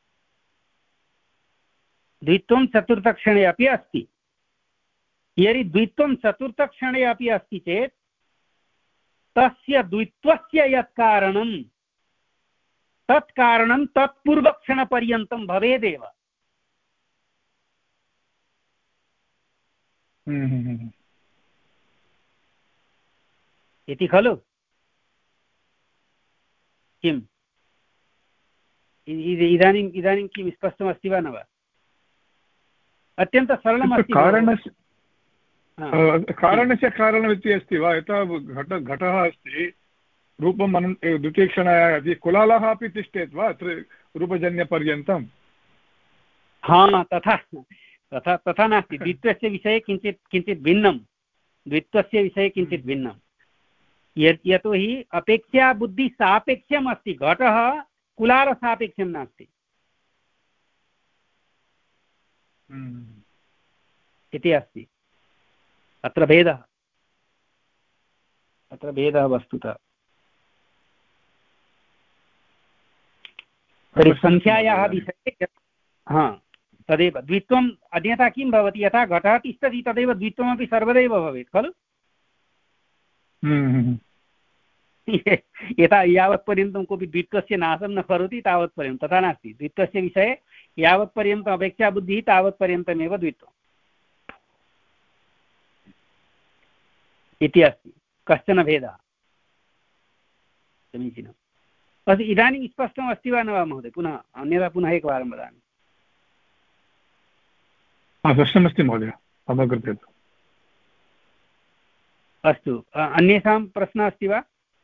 द्वित्वं चतुर्थक्षणे अपि अस्ति। यदि द्वित्वं चतुर्थक्षणे अपि अस्ति चेत् तस्य द्वित्वस्य यत् कारणं तत् कारणं तत्पूर्वक्षणपर्यन्तं भवेदेव। इति खलु। किम् इदानीम् इदानीं किं स्पष्टमस्ति वा न वा? अत्यन्तं सरलमस्ति। कारणस्य कारणस्य कारणमिति अस्ति वा? यथा घट घटः अस्ति, रूपम् अनन् द्वितीयक्षणाय अपि कुलालः अपि तिष्ठेत् वा अत्र रूपजन्यपर्यन्तं? हा, तथा तथा तथा नास्ति। द्वित्वस्य विषये किञ्चित् किञ्चित् भिन्नं, द्वित्वस्य विषये किञ्चित् भिन्नं। यत् यतोहि अपेक्षा बुद्धि सापेक्ष्यम् अस्ति, घटः कुलालसापेक्ष्यं नास्ति इति अस्ति। अत्र भेदः, अत्र भेदः वस्तुतः। तर्हि सङ्ख्यायाः विषये हा तदेव द्वित्वम् अन्यथा किं भवति, यथा घटः तिष्ठति तदेव द्वित्वमपि सर्वदैव भवेत् खलु। यथा यावत्पर्यन्तं कोऽपि द्वित्वस्य नाशं न करोति तावत्पर्यन्तं, तथा नास्ति। द्वित्वस्य विषये यावत्पर्यन्तम् अपेक्षाबुद्धिः तावत्पर्यन्तमेव द्वित्वम् इति अस्ति, कश्चन भेदः। समीचीनम्। अस्तु, इदानीं स्पष्टम् अस्ति वा न वा महोदय? पुनः अन्यथा पुनः एकवारं वदामि। स्पष्टमस्ति महोदय, अवगच्छतु। अस्तु, अन्येषां प्रश्नः अस्ति वा?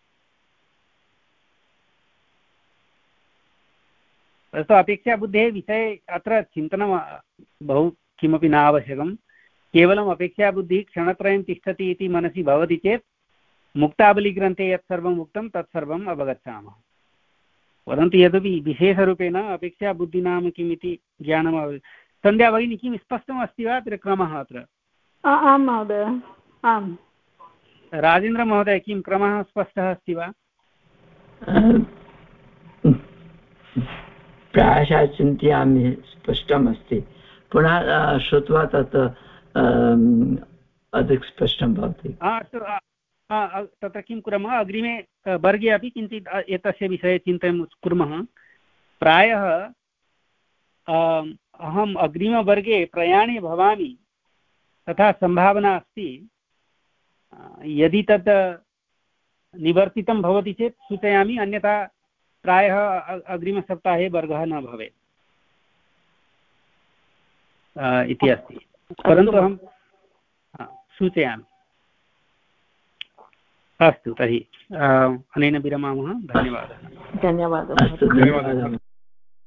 अस्तु, अपेक्षाबुद्धेः विषये अत्र चिन्तनं बहु किमपि न आवश्यकं। केवलम् अपेक्षाबुद्धिः क्षणत्रयं तिष्ठति इति मनसि भवति चेत् मुक्तावलीग्रन्थे यत् सर्वम् उक्तं तत्सर्वम् अवगच्छामः। परन्तु यद्यपि विशेषरूपेण अपेक्षाबुद्धिः नाम किम् इति ज्ञानम्। सन्ध्या भगिनी, किं स्पष्टम् अस्ति वा अत्र क्रमः? अत्र आं महोदय, आम्। राजेन्द्रमहोदय, किं क्रमः स्पष्टः अस्ति वा? प्रायशः चिन्तयामि स्पष्टम् अस्ति, पुनः श्रुत्वा तत् अधिक स्पष्टं भवति। अस्तु, तत्र किं कुर्मः, अग्रिमे वर्गे अपि किञ्चित् एतस्य विषये चिन्तनं कुर्मः। प्रायः अहम् अग्रिमवर्गे प्रयाणे भवामि तथा सम्भावना अस्ति। यदि तत् निवर्तितं भवति चेत् सूचयामि, अन्यथा प्रायः अग्रिमसप्ताहे वर्गः न भवेत् इति अस्ति। परन्तु अहं सूचयामि। अस्तु, तर्हि अनेन विरमामः। धन्यवादः। धन्यवादः। धन्यवादः।